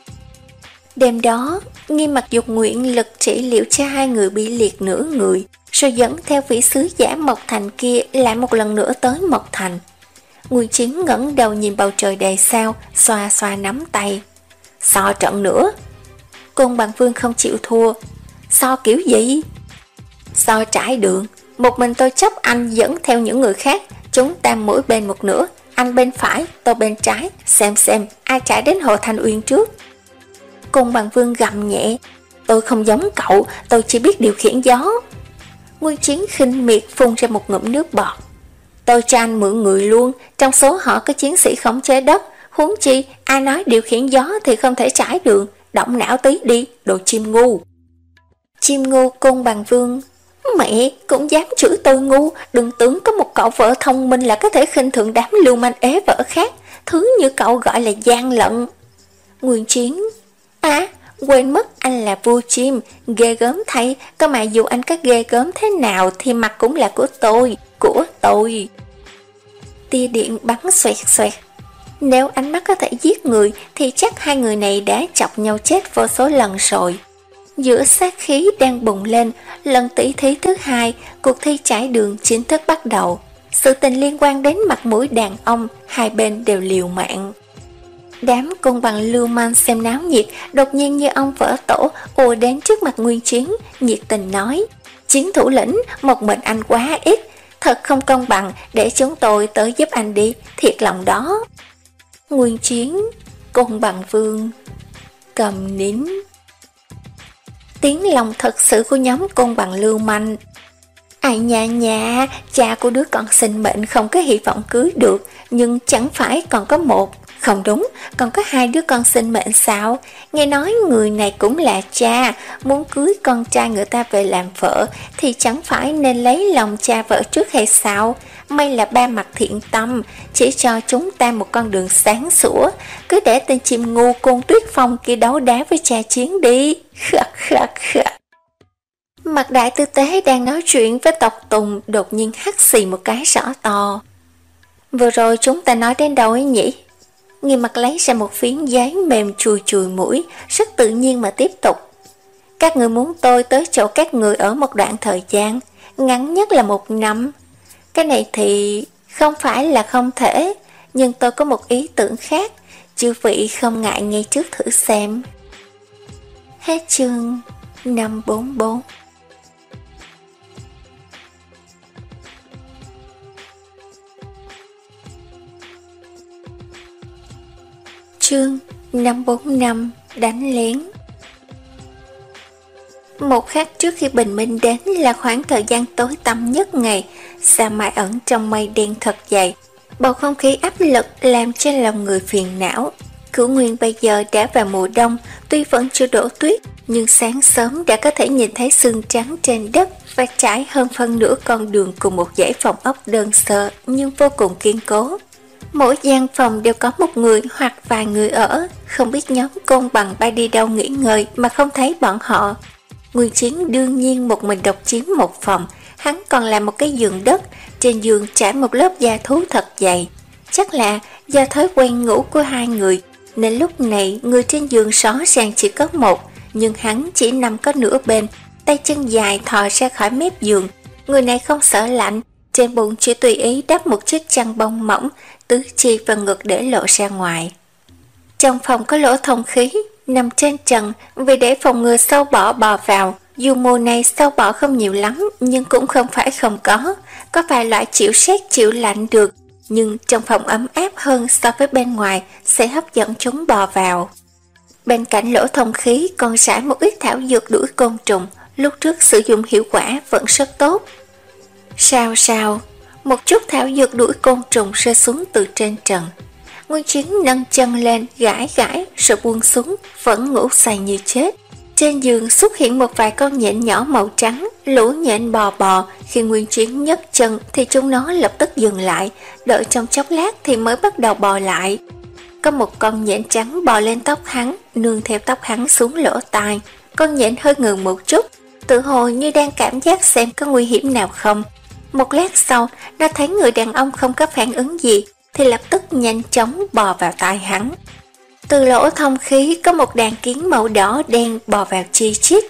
Đêm đó, Nghiêm Mặc Dục nguyện lực trị liệu cho hai người bị liệt nửa người, rồi dẫn theo vị sứ giả Mộc Thành kia lại một lần nữa tới Mộc Thành. Nguyên Chiến ngẩng đầu nhìn bầu trời đầy sao, xoa xoa nắm tay. So trận nữa. Côn Bằng Vương không chịu thua. So kiểu gì? So trải đường. Một mình tôi chấp anh dẫn theo những người khác. Chúng ta mỗi bên một nửa. Anh bên phải, tôi bên trái. Xem xem ai trải đến Hồ Thanh Uyên trước. Côn Bằng Vương gầm nhẹ. Tôi không giống cậu, tôi chỉ biết điều khiển gió. Nguyên Chiến khinh miệt phun ra một ngụm nước bọt. Tôi cho anh mượn người luôn. Trong số họ có chiến sĩ khống chế đất. Huống chi, ai nói điều khiển gió thì không thể trải đường, động não tí đi, đồ chim ngu. Chim ngu Côn Bằng Vương. Mẹ, cũng dám chửi tôi ngu, đừng tưởng có một cậu vợ thông minh là có thể khinh thường đám lưu manh ế vợ khác, thứ như cậu gọi là gian lận. Nguyên Chiến. À, quên mất anh là vua chim, ghê gớm thay, cơ mà dù anh có ghê gớm thế nào thì mặt cũng là của tôi, của tôi. Tia điện bắn xoẹt xoẹt. Nếu ánh mắt có thể giết người thì chắc hai người này đã chọc nhau chết vô số lần rồi. Giữa sát khí đang bùng lên, lần tỷ thí thứ hai, cuộc thi trải đường chính thức bắt đầu. Sự tình liên quan đến mặt mũi đàn ông, hai bên đều liều mạng. Đám côn bằng lưu manh xem náo nhiệt, đột nhiên như ông vỡ tổ ùa đến trước mặt Nguyên Chiến, nhiệt tình nói: Chiến thủ lĩnh, một mình anh quá ít, thật không công bằng, để chúng tôi tới giúp anh đi, thiệt lòng đó. Nguyên Chiến, Côn Bằng Vương, cầm nín. Tiếng lòng thật sự của nhóm côn bằng lưu manh. Ai nha nha, cha của đứa con sinh mệnh không có hy vọng cưới được, nhưng chẳng phải còn có một, không đúng, còn có hai đứa con sinh mệnh sao? Nghe nói người này cũng là cha, muốn cưới con trai người ta về làm vợ thì chẳng phải nên lấy lòng cha vợ trước hay sao? May là ba mặt thiện tâm, chỉ cho chúng ta một con đường sáng sủa, cứ để tên chim ngu Côn Tuyết Phong kia đấu đá với cha Chiến đi. Khắc khắc khắc. Mặt đại tư tế đang nói chuyện với tộc Tùng đột nhiên hắt xì một cái rõ to. Vừa rồi chúng ta nói đến đâu ấy nhỉ? Nghiêm Mặt lấy ra một phiến giấy mềm chùi chùi mũi, rất tự nhiên mà tiếp tục. Các người muốn tôi tới chỗ các người ở một đoạn thời gian, ngắn nhất là một năm. Cái này thì không phải là không thể, nhưng tôi có một ý tưởng khác, chư vị không ngại ngay trước thử xem. Hết chương năm bốn bốn. Chương năm bốn năm đánh lén. Một khắc trước khi bình minh đến là khoảng thời gian tối tăm nhất ngày, sa mạc ẩn trong mây đen thật dày. Bầu không khí áp lực làm cho lòng người phiền não. Cửu Nguyên bây giờ đã vào mùa đông, tuy vẫn chưa đổ tuyết, nhưng sáng sớm đã có thể nhìn thấy sương trắng trên đất và trải hơn phân nửa con đường cùng một dãy phòng ốc đơn sơ nhưng vô cùng kiên cố. Mỗi gian phòng đều có một người hoặc vài người ở, không biết nhóm Côn Bằng bay đi đâu nghỉ ngơi mà không thấy bọn họ. Nguyên Chiến đương nhiên một mình độc chiếm một phòng, hắn còn làm một cái giường đất, trên giường trải một lớp da thú thật dày. Chắc là do thói quen ngủ của hai người, nên lúc này người trên giường rõ ràng chỉ có một, nhưng hắn chỉ nằm có nửa bên, tay chân dài thò ra khỏi mép giường. Người này không sợ lạnh, trên bụng chỉ tùy ý đắp một chiếc chăn bông mỏng, tứ chi và ngực để lộ ra ngoài. Trong phòng có lỗ thông khí, nằm trên trần vì để phòng ngừa sâu bọ bò vào. Dù mùa này sâu bọ không nhiều lắm, nhưng cũng không phải không có. Có vài loại chịu rét chịu lạnh được, nhưng trong phòng ấm áp hơn so với bên ngoài sẽ hấp dẫn chúng bò vào. Bên cạnh lỗ thông khí còn rải một ít thảo dược đuổi côn trùng, lúc trước sử dụng hiệu quả vẫn rất tốt. Sao sao, một chút thảo dược đuổi côn trùng rơi xuống từ trên trần. Nguyên Chiến nâng chân lên gãi gãi rồi buông xuống, vẫn ngủ say như chết. Trên giường xuất hiện một vài con nhện nhỏ màu trắng, lũ nhện bò bò. Khi Nguyên Chiến nhấc chân thì chúng nó lập tức dừng lại, đợi trong chốc lát thì mới bắt đầu bò lại. Có một con nhện trắng bò lên tóc hắn, nương theo tóc hắn xuống lỗ tai. Con nhện hơi ngừng một chút, tự hồ như đang cảm giác xem có nguy hiểm nào không. Một lát sau, nó thấy người đàn ông không có phản ứng gì, thì lập tức nhanh chóng bò vào tai hắn. Từ lỗ thông khí có một đàn kiến màu đỏ đen bò vào chi chít.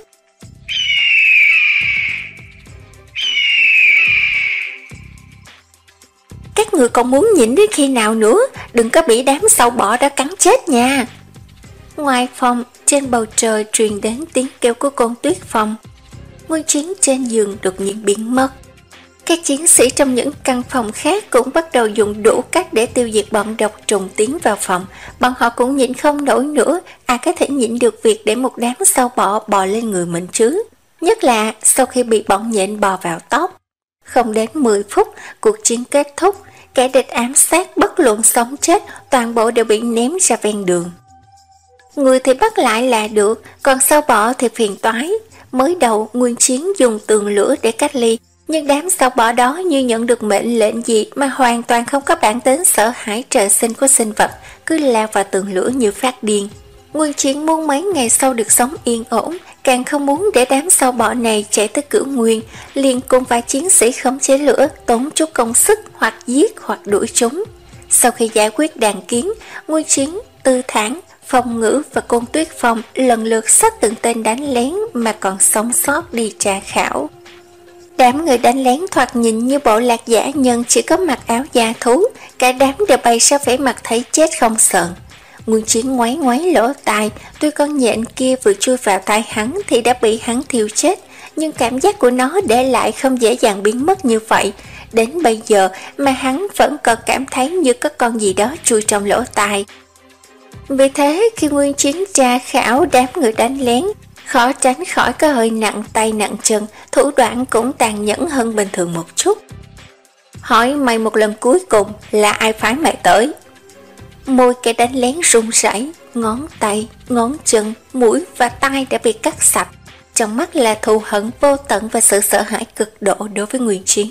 Các người còn muốn nhịn đến khi nào nữa, đừng có bị đám sâu bọ đã cắn chết nha. Ngoài phòng, trên bầu trời truyền đến tiếng kêu của con Tuyết Phong. Nguyên Chiến trên giường đột nhiên biến mất. Các chiến sĩ trong những căn phòng khác cũng bắt đầu dùng đủ cách để tiêu diệt bọn độc trùng tiến vào phòng. Bọn họ cũng nhịn không nổi nữa, ai có thể nhịn được việc để một đám sâu bọ bò lên người mình chứ. Nhất là sau khi bị bọn nhện bò vào tóc. Không đến mười phút, cuộc chiến kết thúc. Kẻ địch ám sát bất luận sống chết, toàn bộ đều bị ném ra ven đường. Người thì bắt lại là được, còn sâu bọ thì phiền toái. Mới đầu Nguyên Chiến dùng tường lửa để cách ly, nhưng đám sâu bọ đó như nhận được mệnh lệnh gì mà hoàn toàn không có bản tính sợ hãi trời sinh của sinh vật, cứ lao vào tường lửa như phát điên. Nguyên Chiến muốn mấy ngày sau được sống yên ổn, càng không muốn để đám sâu bọ này chạy tới Cửu Nguyên, liền cùng vài chiến sĩ khống chế lửa, tốn chút công sức hoặc giết hoặc đuổi chúng. Sau khi giải quyết đàn kiến, Nguyên Chiến, Tư Thản, Phong Ngữ và Côn Tuyết Phong lần lượt xách từng tên đánh lén mà còn sống sót đi tra khảo. Đám người đánh lén thoạt nhìn như bộ lạc giả nhân chỉ có mặc áo da thú, cả đám đều bày ra vẻ mặt thấy chết không sợ. Nguyên Chiến ngoáy ngoáy lỗ tai, tuy con nhện kia vừa chui vào tai hắn thì đã bị hắn thiêu chết, nhưng cảm giác của nó để lại không dễ dàng biến mất như vậy. Đến bây giờ mà hắn vẫn còn cảm thấy như có con gì đó chui trong lỗ tai. Vì thế khi Nguyên Chiến tra khảo đám người đánh lén, khó tránh khỏi có hơi nặng tay nặng chân, thủ đoạn cũng tàn nhẫn hơn bình thường một chút. Hỏi mày một lần cuối cùng là ai phái mày tới? Môi kẻ đánh lén run rẩy, ngón tay, ngón chân, mũi và tai đã bị cắt sạch. Trong mắt là thù hận vô tận và sự sợ hãi cực độ đối với Nguyên Chiến.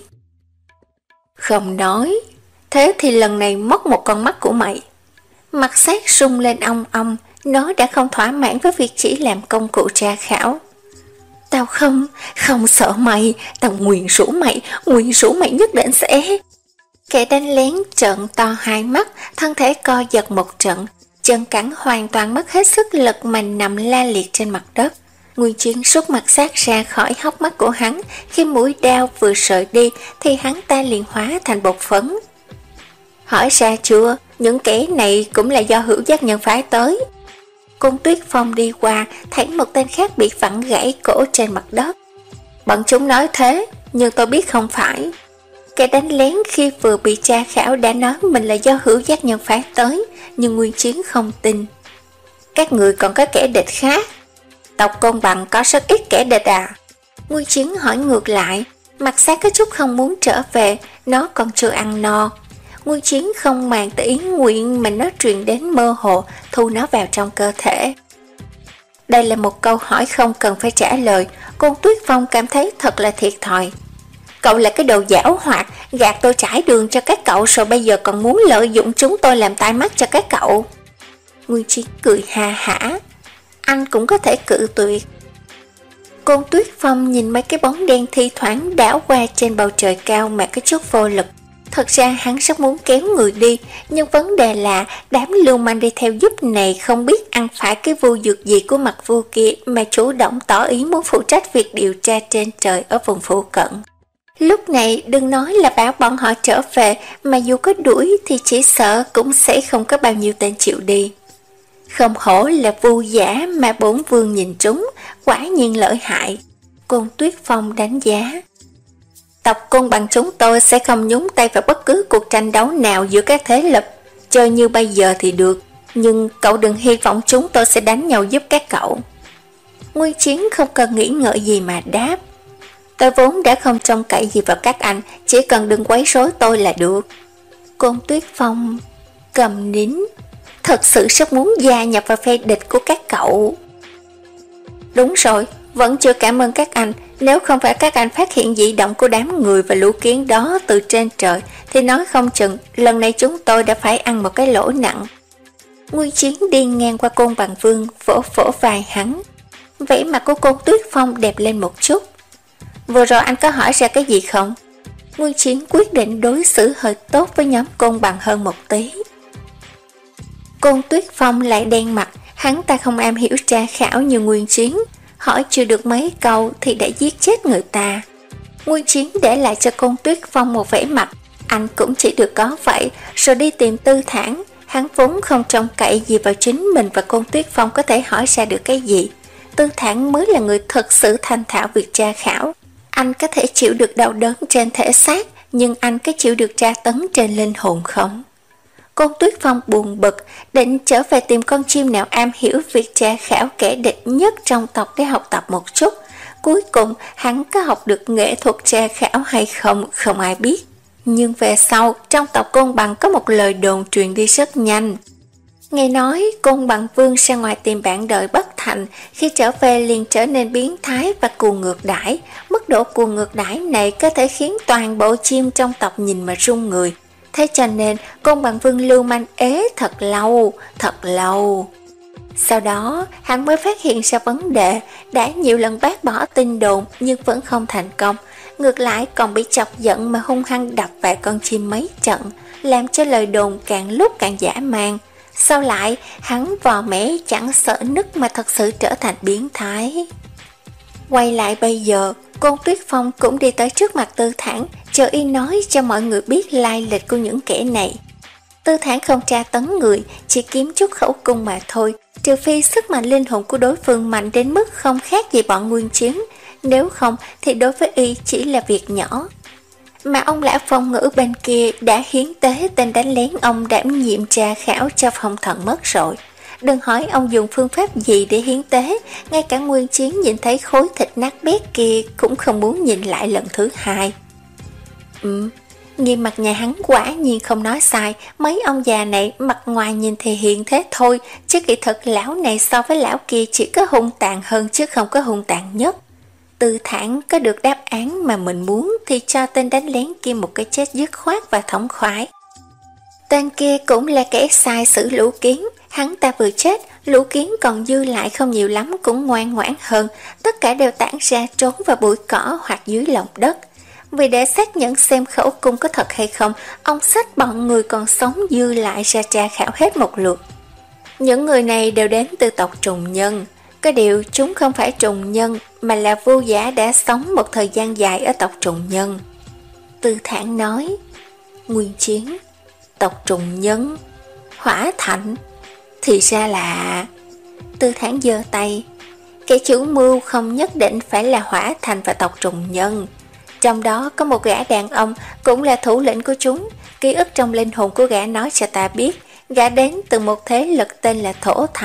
Không nói, thế thì lần này mất một con mắt của mày. Mặt sát sung lên ong ong, nó đã không thỏa mãn với việc chỉ làm công cụ tra khảo. Tao không, không sợ mày, tao nguyền rủa mày, nguyền rủa mày nhất định sẽ... Kẻ đánh lén trợn to hai mắt, thân thể co giật một trận, chân cẳng hoàn toàn mất hết sức lực mà nằm la liệt trên mặt đất. Nguyên Chiến rút mặt sát ra khỏi hốc mắt của hắn, khi mũi đao vừa sợi đi thì hắn ta liền hóa thành bột phấn. Hỏi ra chưa, những kẻ này cũng là do Hữu Giác Nhân phái tới. Côn Tuyết Phong đi qua, thấy một tên khác bị vặn gãy cổ trên mặt đất. Bọn chúng nói thế, nhưng tôi biết không phải. Kẻ đánh lén khi vừa bị tra khảo đã nói mình là do Hữu Giác Nhân phái tới, nhưng Nguyên Chiến không tin. Các người còn có kẻ địch khác. Tộc Côn Bằng có rất ít kẻ địch à? Nguyên Chiến hỏi ngược lại. Mặt xác có chút không muốn trở về, nó còn chưa ăn no. Nguyên Chiến không màng tới ý nguyện mà nó truyền đến mơ hồ, thu nó vào trong cơ thể. Đây là một câu hỏi không cần phải trả lời. Côn Tuyết Phong cảm thấy thật là thiệt thòi. Cậu là cái đồ giảo hoạt, gạt tôi trải đường cho các cậu rồi bây giờ còn muốn lợi dụng chúng tôi làm tai mắt cho các cậu. Nguyên Chiến cười ha hả. Anh cũng có thể cự tuyệt. Côn Tuyết Phong nhìn mấy cái bóng đen thi thoảng đảo qua trên bầu trời cao mà có chút vô lực. Thật ra hắn rất muốn kéo người đi, nhưng vấn đề là đám lưu manh đi theo giúp này không biết ăn phải cái vu dược gì của mặt vua kia mà chủ động tỏ ý muốn phụ trách việc điều tra trên trời ở vùng phụ cận. Lúc này đừng nói là bảo bọn họ trở về, mà dù có đuổi thì chỉ sợ cũng sẽ không có bao nhiêu tên chịu đi. Không hổ là vu giả mà bổn vương nhìn trúng, quả nhiên lợi hại. Côn Tuyết Phong đánh giá. Tộc Côn Bằng chúng tôi sẽ không nhúng tay vào bất cứ cuộc tranh đấu nào giữa các thế lực. Chơi như bây giờ thì được, nhưng cậu đừng hy vọng chúng tôi sẽ đánh nhau giúp các cậu. Nguyên Chiến không cần nghĩ ngợi gì mà đáp. Tôi vốn đã không trông cậy gì vào các anh, chỉ cần đừng quấy rối tôi là được. Côn Tuyết Phong cầm nín, thật sự rất muốn gia nhập vào phe địch của các cậu. Đúng rồi, vẫn chưa cảm ơn các anh. Nếu không phải các anh phát hiện dị động của đám người và lũ kiến đó từ trên trời, thì nói không chừng lần này chúng tôi đã phải ăn một cái lỗ nặng. Nguyên Chiến đi ngang qua Côn Bằng Vương, vỗ vỗ vai hắn. Vẻ mặt của Côn Tuyết Phong đẹp lên một chút. Vừa rồi anh có hỏi ra cái gì không? Nguyên Chiến quyết định đối xử hơi tốt với nhóm Côn Bằng hơn một tí. Côn Tuyết Phong lại đen mặt, hắn ta không am hiểu tra khảo như Nguyên Chiến, hỏi chưa được mấy câu thì đã giết chết người ta. Nguyên Chiến để lại cho Côn Tuyết Phong một vẻ mặt, anh cũng chỉ được có vậy, rồi đi tìm Tư Thản. Hắn vốn không trông cậy gì vào chính mình và Côn Tuyết Phong có thể hỏi ra được cái gì. Tư Thản mới là người thật sự thành thạo việc tra khảo. Anh có thể chịu được đau đớn trên thể xác, nhưng anh có chịu được tra tấn trên linh hồn không? Côn Tuyết Phong buồn bực, định trở về tìm con chim nào am hiểu việc tra khảo kẻ địch nhất trong tộc để học tập một chút. Cuối cùng hắn có học được nghệ thuật tra khảo hay không, không ai biết. Nhưng về sau, trong tộc Côn Bằng có một lời đồn truyền đi rất nhanh. Nghe nói Côn Bằng Vương ra ngoài tìm bạn đời bất thành, khi trở về liền trở nên biến thái và cuồng ngược đãi. Mức độ cuồng ngược đãi này có thể khiến toàn bộ chim trong tộc nhìn mà run người. Thế cho nên Côn Bằng Vương lưu manh ế thật lâu, thật lâu. Sau đó hắn mới phát hiện ra vấn đề, đã nhiều lần bác bỏ tin đồn nhưng vẫn không thành công. Ngược lại còn bị chọc giận mà hung hăng đập vài con chim mấy trận, làm cho lời đồn càng lúc càng dã man. Sau lại hắn vò mẽ chẳng sợ nức mà thật sự trở thành biến thái. Quay lại bây giờ, Côn Tuyết Phong cũng đi tới trước mặt Tư Thản, chờ y nói cho mọi người biết lai lịch của những kẻ này. Tư Thản không tra tấn người, chỉ kiếm chút khẩu cung mà thôi, trừ phi sức mạnh linh hồn của đối phương mạnh đến mức không khác gì bọn Nguyên Chiến, nếu không thì đối với y chỉ là việc nhỏ. Mà ông lão phong ngữ bên kia đã hiến tế tên đánh lén ông đảm nhiệm tra khảo cho Phong Thần mất rồi. Đừng hỏi ông dùng phương pháp gì để hiến tế, ngay cả Nguyên Chiến nhìn thấy khối thịt nát bét kia cũng không muốn nhìn lại lần thứ hai. Ừ, Nghiêm mặt nhà hắn quả nhiên không nói sai, mấy ông già này mặt ngoài nhìn thì hiền thế thôi, chứ kỳ thực lão này so với lão kia chỉ có hung tàn hơn chứ không có hung tàn nhất. Tư Thản có được đáp án mà mình muốn thì cho tên đánh lén kia một cái chết dứt khoát và thống khoái. Tên kia cũng là kẻ sai xử lũ kiến, hắn ta vừa chết, lũ kiến còn dư lại không nhiều lắm cũng ngoan ngoãn hơn, tất cả đều tản ra trốn vào bụi cỏ hoặc dưới lòng đất. Vì để xác nhận xem khẩu cung có thật hay không, ông xách bọn người còn sống dư lại ra tra khảo hết một lượt. Những người này đều đến từ tộc trùng nhân, có điều chúng không phải trùng nhân mà là vô giả đã sống một thời gian dài ở tộc trùng nhân. Tư Thản nói, Nguyên Chiến, tộc trùng nhân, Hỏa Thạnh, thì ra là... Tư Thản giơ tay, kẻ chủ mưu không nhất định phải là Hỏa Thành và tộc trùng nhân. Trong đó có một gã đàn ông cũng là thủ lĩnh của chúng. Ký ức trong linh hồn của gã nói cho ta biết, gã đến từ một thế lực tên là Thổ Thành,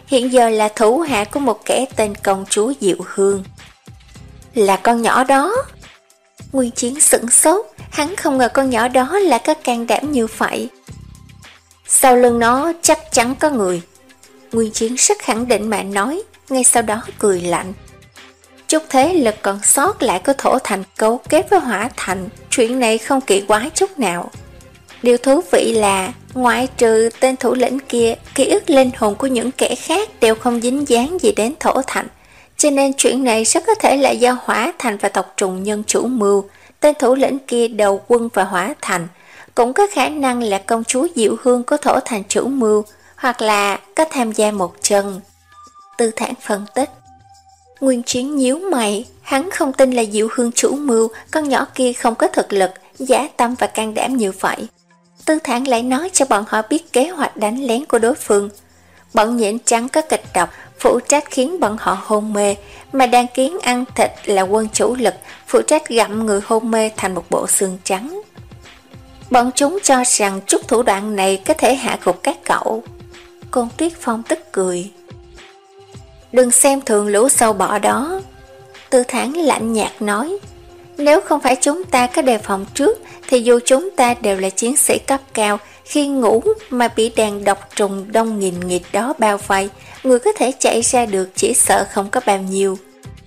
hiện giờ là thủ hạ của một kẻ tên công chúa Diệu Hương. Là con nhỏ đó. Nguyên Chiến sửng sốt, hắn không ngờ con nhỏ đó là có can đảm như vậy. Sau lưng nó chắc chắn có người. Nguyên Chiến rất khẳng định mà nói, ngay sau đó cười lạnh. Chút thế lực còn sót lại của Thổ Thành cấu kết với Hỏa Thành, chuyện này không kỳ quái chút nào. Điều thú vị là, ngoại trừ tên thủ lĩnh kia, ký ức linh hồn của những kẻ khác đều không dính dáng gì đến Thổ Thành, cho nên chuyện này rất có thể là do Hỏa Thành và tộc Trùng Nhân chủ mưu. Tên thủ lĩnh kia đầu quân vào Hỏa Thành, cũng có khả năng là công chúa Diệu Hương của Thổ Thành chủ mưu, hoặc là có tham gia một chân. Tư Thản phân tích. Nguyên Chiến nhíu mày, hắn không tin là Diệu Hương chủ mưu, con nhỏ kia không có thực lực, dã tâm và can đảm như vậy. Tư Thản lại nói cho bọn họ biết kế hoạch đánh lén của đối phương. Bọn nhện trắng có kịch độc, phụ trách khiến bọn họ hôn mê, mà đàn kiến ăn thịt là quân chủ lực, phụ trách gặm người hôn mê thành một bộ xương trắng. Bọn chúng cho rằng chút thủ đoạn này có thể hạ gục các cậu. Côn Tuyết Phong tức cười. Đừng xem thường lũ sâu bọ đó. Tư Thản lạnh nhạt nói. Nếu không phải chúng ta có đề phòng trước, thì dù chúng ta đều là chiến sĩ cấp cao, khi ngủ mà bị đàn độc trùng đông nghìn nghịt đó bao vây, người có thể chạy ra được chỉ sợ không có bao nhiêu.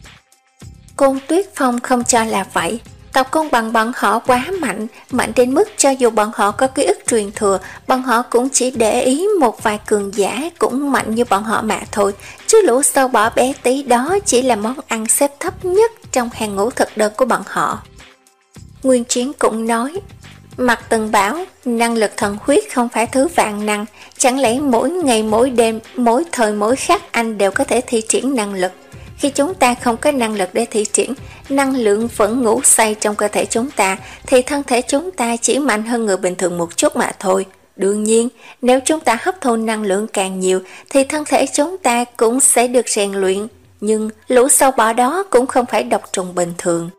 Côn Tuyết Phong không cho là vậy. Tộc Côn Bằng bọn họ quá mạnh, mạnh đến mức cho dù bọn họ có ký ức truyền thừa, bọn họ cũng chỉ để ý một vài cường giả cũng mạnh như bọn họ mà thôi, chứ lũ sâu bọ bé tí đó chỉ là món ăn xếp thấp nhất trong hàng ngũ thực đơn của bọn họ. Nguyên Chiến cũng nói, Mặt Từng bảo, năng lực thần huyết không phải thứ vạn năng, chẳng lẽ mỗi ngày mỗi đêm, mỗi thời mỗi khắc anh đều có thể thi triển năng lực. Khi chúng ta không có năng lực để thi triển, năng lượng vẫn ngủ say trong cơ thể chúng ta, thì thân thể chúng ta chỉ mạnh hơn người bình thường một chút mà thôi. Đương nhiên, nếu chúng ta hấp thu năng lượng càng nhiều, thì thân thể chúng ta cũng sẽ được rèn luyện. Nhưng lũ sâu bọ đó cũng không phải độc trùng bình thường.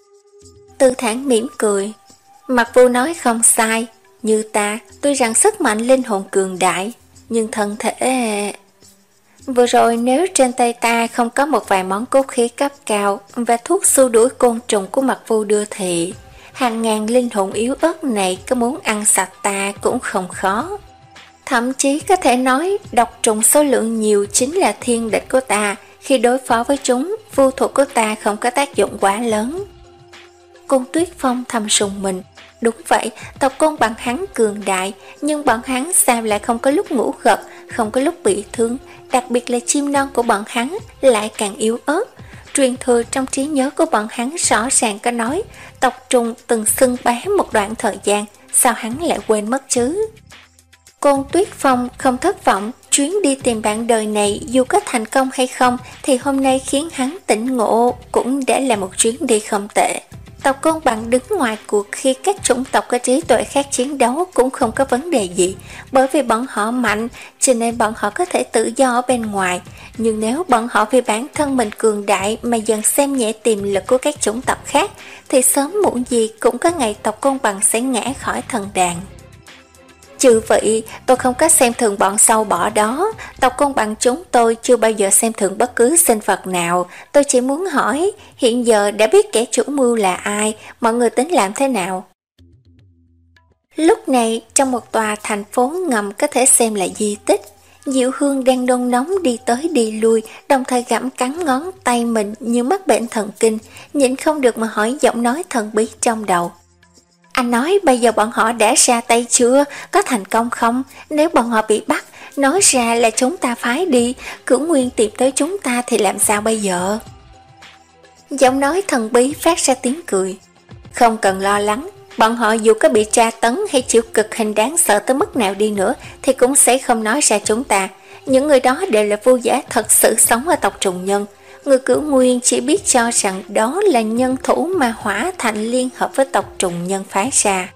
Tư Thản mỉm cười. Mặc Vô nói không sai. Như ta, tuy rằng sức mạnh linh hồn cường đại, nhưng thân thể... Vừa rồi nếu trên tay ta không có một vài món cốt khí cấp cao và thuốc xua đuổi côn trùng của Mặc Vô đưa thì hàng ngàn linh hồn yếu ớt này có muốn ăn sạch ta cũng không khó. Thậm chí có thể nói độc trùng số lượng nhiều chính là thiên địch của ta. Khi đối phó với chúng, vu thuật của ta không có tác dụng quá lớn. Côn Tuyết Phong thầm sùng mình. Đúng vậy, tộc Côn Bằng hắn cường đại, nhưng bọn hắn sao lại không có lúc ngủ gật, không có lúc bị thương, đặc biệt là chim non của bọn hắn lại càng yếu ớt. Truyền thừa trong trí nhớ của bọn hắn rõ ràng có nói, tộc trùng từng xưng bá một đoạn thời gian, sao hắn lại quên mất chứ? Côn Tuyết Phong không thất vọng, chuyến đi tìm bạn đời này dù có thành công hay không thì hôm nay khiến hắn tỉnh ngộ cũng đã là một chuyến đi không tệ. Tộc Côn Bằng đứng ngoài cuộc khi các chủng tộc có trí tuệ khác chiến đấu cũng không có vấn đề gì, bởi vì bọn họ mạnh cho nên bọn họ có thể tự do ở bên ngoài. Nhưng nếu bọn họ vì bản thân mình cường đại mà dần xem nhẹ tiềm lực của các chủng tộc khác thì sớm muộn gì cũng có ngày tộc Côn Bằng sẽ ngã khỏi thần đàn. Chư vị, tôi không có xem thường bọn sâu bọ đó. Tộc Côn Bằng chúng tôi chưa bao giờ xem thường bất cứ sinh vật nào. Tôi chỉ muốn hỏi, hiện giờ đã biết kẻ chủ mưu là ai, mọi người tính làm thế nào? Lúc này, trong một tòa thành phố ngầm có thể xem là di tích, Diệu Hương đang nôn nóng đi tới đi lui, đồng thời gặm cắn ngón tay mình như mắc bệnh thần kinh, nhịn không được mà hỏi giọng nói thần bí trong đầu. Anh nói bây giờ bọn họ đã ra tay chưa? Có thành công không? Nếu bọn họ bị bắt, nói ra là chúng ta phái đi, Cửu Nguyên tìm tới chúng ta thì làm sao bây giờ? Giọng nói thần bí phát ra tiếng cười. Không cần lo lắng, bọn họ dù có bị tra tấn hay chịu cực hình đáng sợ tới mức nào đi nữa thì cũng sẽ không nói ra chúng ta. Những người đó đều là vô giả thật sự sống ở tộc Trùng Nhân. Người Cửu Nguyên chỉ biết cho rằng đó là nhân thủ mà Hỏa Thành liên hợp với tộc Trùng Nhân phái ra.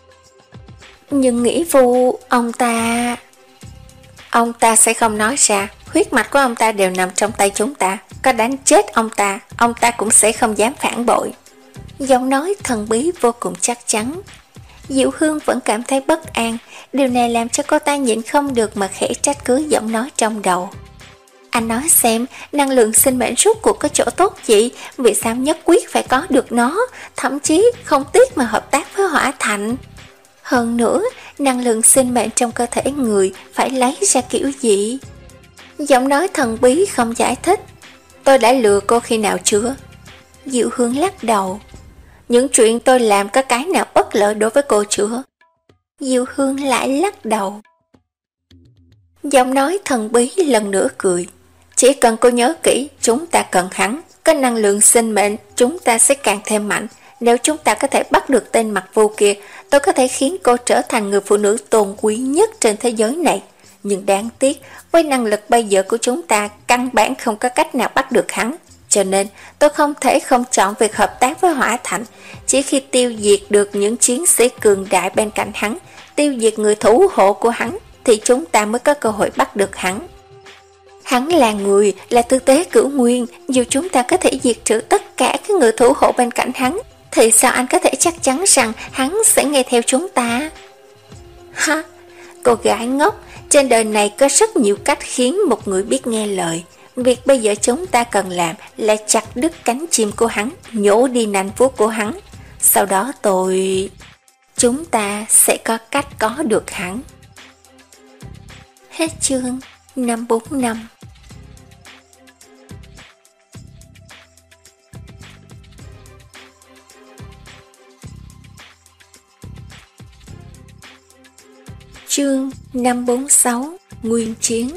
Nhưng nghĩ vu ông ta... Ông ta sẽ không nói ra, huyết mạch của ông ta đều nằm trong tay chúng ta. Có đánh chết ông ta, ông ta cũng sẽ không dám phản bội. Giọng nói thần bí vô cùng chắc chắn. Diệu Hương vẫn cảm thấy bất an, điều này làm cho cô ta nhịn không được mà khẽ trách cứ giọng nói trong đầu. Anh nói xem, năng lượng sinh mệnh rốt cuộc có chỗ tốt gì, vì sao nhất quyết phải có được nó, thậm chí không tiếc mà hợp tác với hỏa thành. Hơn nữa, năng lượng sinh mệnh trong cơ thể người phải lấy ra kiểu gì? Giọng nói thần bí không giải thích. Tôi đã lừa cô khi nào chưa? Diệu Hương lắc đầu. Những chuyện tôi làm có cái nào bất lợi đối với cô chưa? Diệu Hương lại lắc đầu. Giọng nói thần bí lần nữa cười. Chỉ cần cô nhớ kỹ, chúng ta cần hắn. Có năng lượng sinh mệnh, chúng ta sẽ càng thêm mạnh. Nếu chúng ta có thể bắt được tên mặt vô kia, tôi có thể khiến cô trở thành người phụ nữ tôn quý nhất trên thế giới này. Nhưng đáng tiếc, với năng lực bây giờ của chúng ta, căn bản không có cách nào bắt được hắn. Cho nên, tôi không thể không chọn việc hợp tác với Hỏa Thành. Chỉ khi tiêu diệt được những chiến sĩ cường đại bên cạnh hắn, tiêu diệt người thủ hộ của hắn, thì chúng ta mới có cơ hội bắt được hắn. Hắn là người, là tư tế cửu nguyên, dù chúng ta có thể diệt trừ tất cả các người thủ hộ bên cạnh hắn, thì sao anh có thể chắc chắn rằng hắn sẽ nghe theo chúng ta? Ha, cô gái ngốc, trên đời này có rất nhiều cách khiến một người biết nghe lời. Việc bây giờ chúng ta cần làm là chặt đứt cánh chim của hắn, nhổ đi nanh vuốt của hắn. Sau đó tôi... chúng ta sẽ có cách có được hắn. Hết chương năm bốn năm. Chương năm bốn sáu. Nguyên chiến.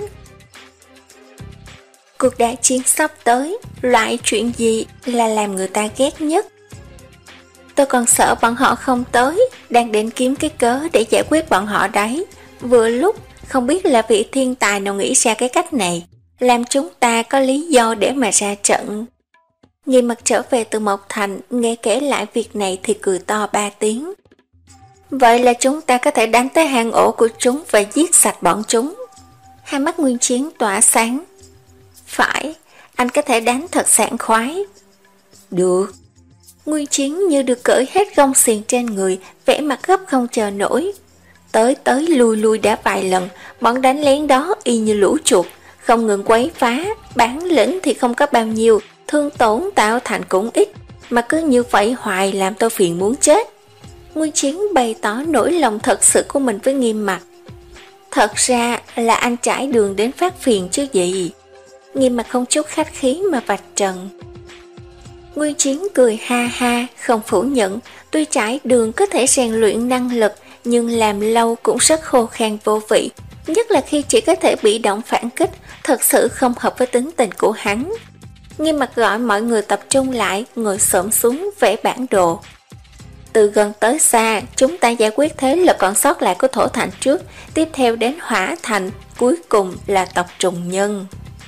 Cuộc đại chiến sắp tới, loại chuyện gì là làm người ta ghét nhất? Tôi còn sợ bọn họ không tới, đang định kiếm cái cớ để giải quyết bọn họ đấy. Vừa lúc, không biết là vị thiên tài nào nghĩ ra cái cách này, làm chúng ta có lý do để mà ra trận. Nghiêm Mặt trở về từ Mộc Thành, nghe kể lại việc này thì cười to ba tiếng. Vậy là chúng ta có thể đánh tới hang ổ của chúng và giết sạch bọn chúng. Hai mắt Nguyên Chiến tỏa sáng. Phải, anh có thể đánh thật sảng khoái. Được. Nguyên Chiến như được cởi hết gông xiềng trên người, vẻ mặt gấp không chờ nổi. Tới tới lui lui đã vài lần, bọn đánh lén đó y như lũ chuột, không ngừng quấy phá, bản lĩnh thì không có bao nhiêu, thương tổn tạo thành cũng ít, mà cứ như vậy hoài làm tôi phiền muốn chết. Nguyên Chiến bày tỏ nỗi lòng thật sự của mình với Nghiêm Mặt. Thật ra là anh trải đường đến phát phiền chứ gì. Nghiêm Mặt không chút khách khí mà vạch trần. Nguyên Chiến cười ha ha, không phủ nhận, tuy trải đường có thể rèn luyện năng lực, nhưng làm lâu cũng rất khô khan vô vị, nhất là khi chỉ có thể bị động phản kích, thật sự không hợp với tính tình của hắn. Nghiêm Mặt gọi mọi người tập trung lại, ngồi xổm xuống vẽ bản đồ. Từ gần tới xa, chúng ta giải quyết thế lực còn sót lại của Thổ Thành trước, tiếp theo đến Hỏa Thành, cuối cùng là tộc Trùng Nhân.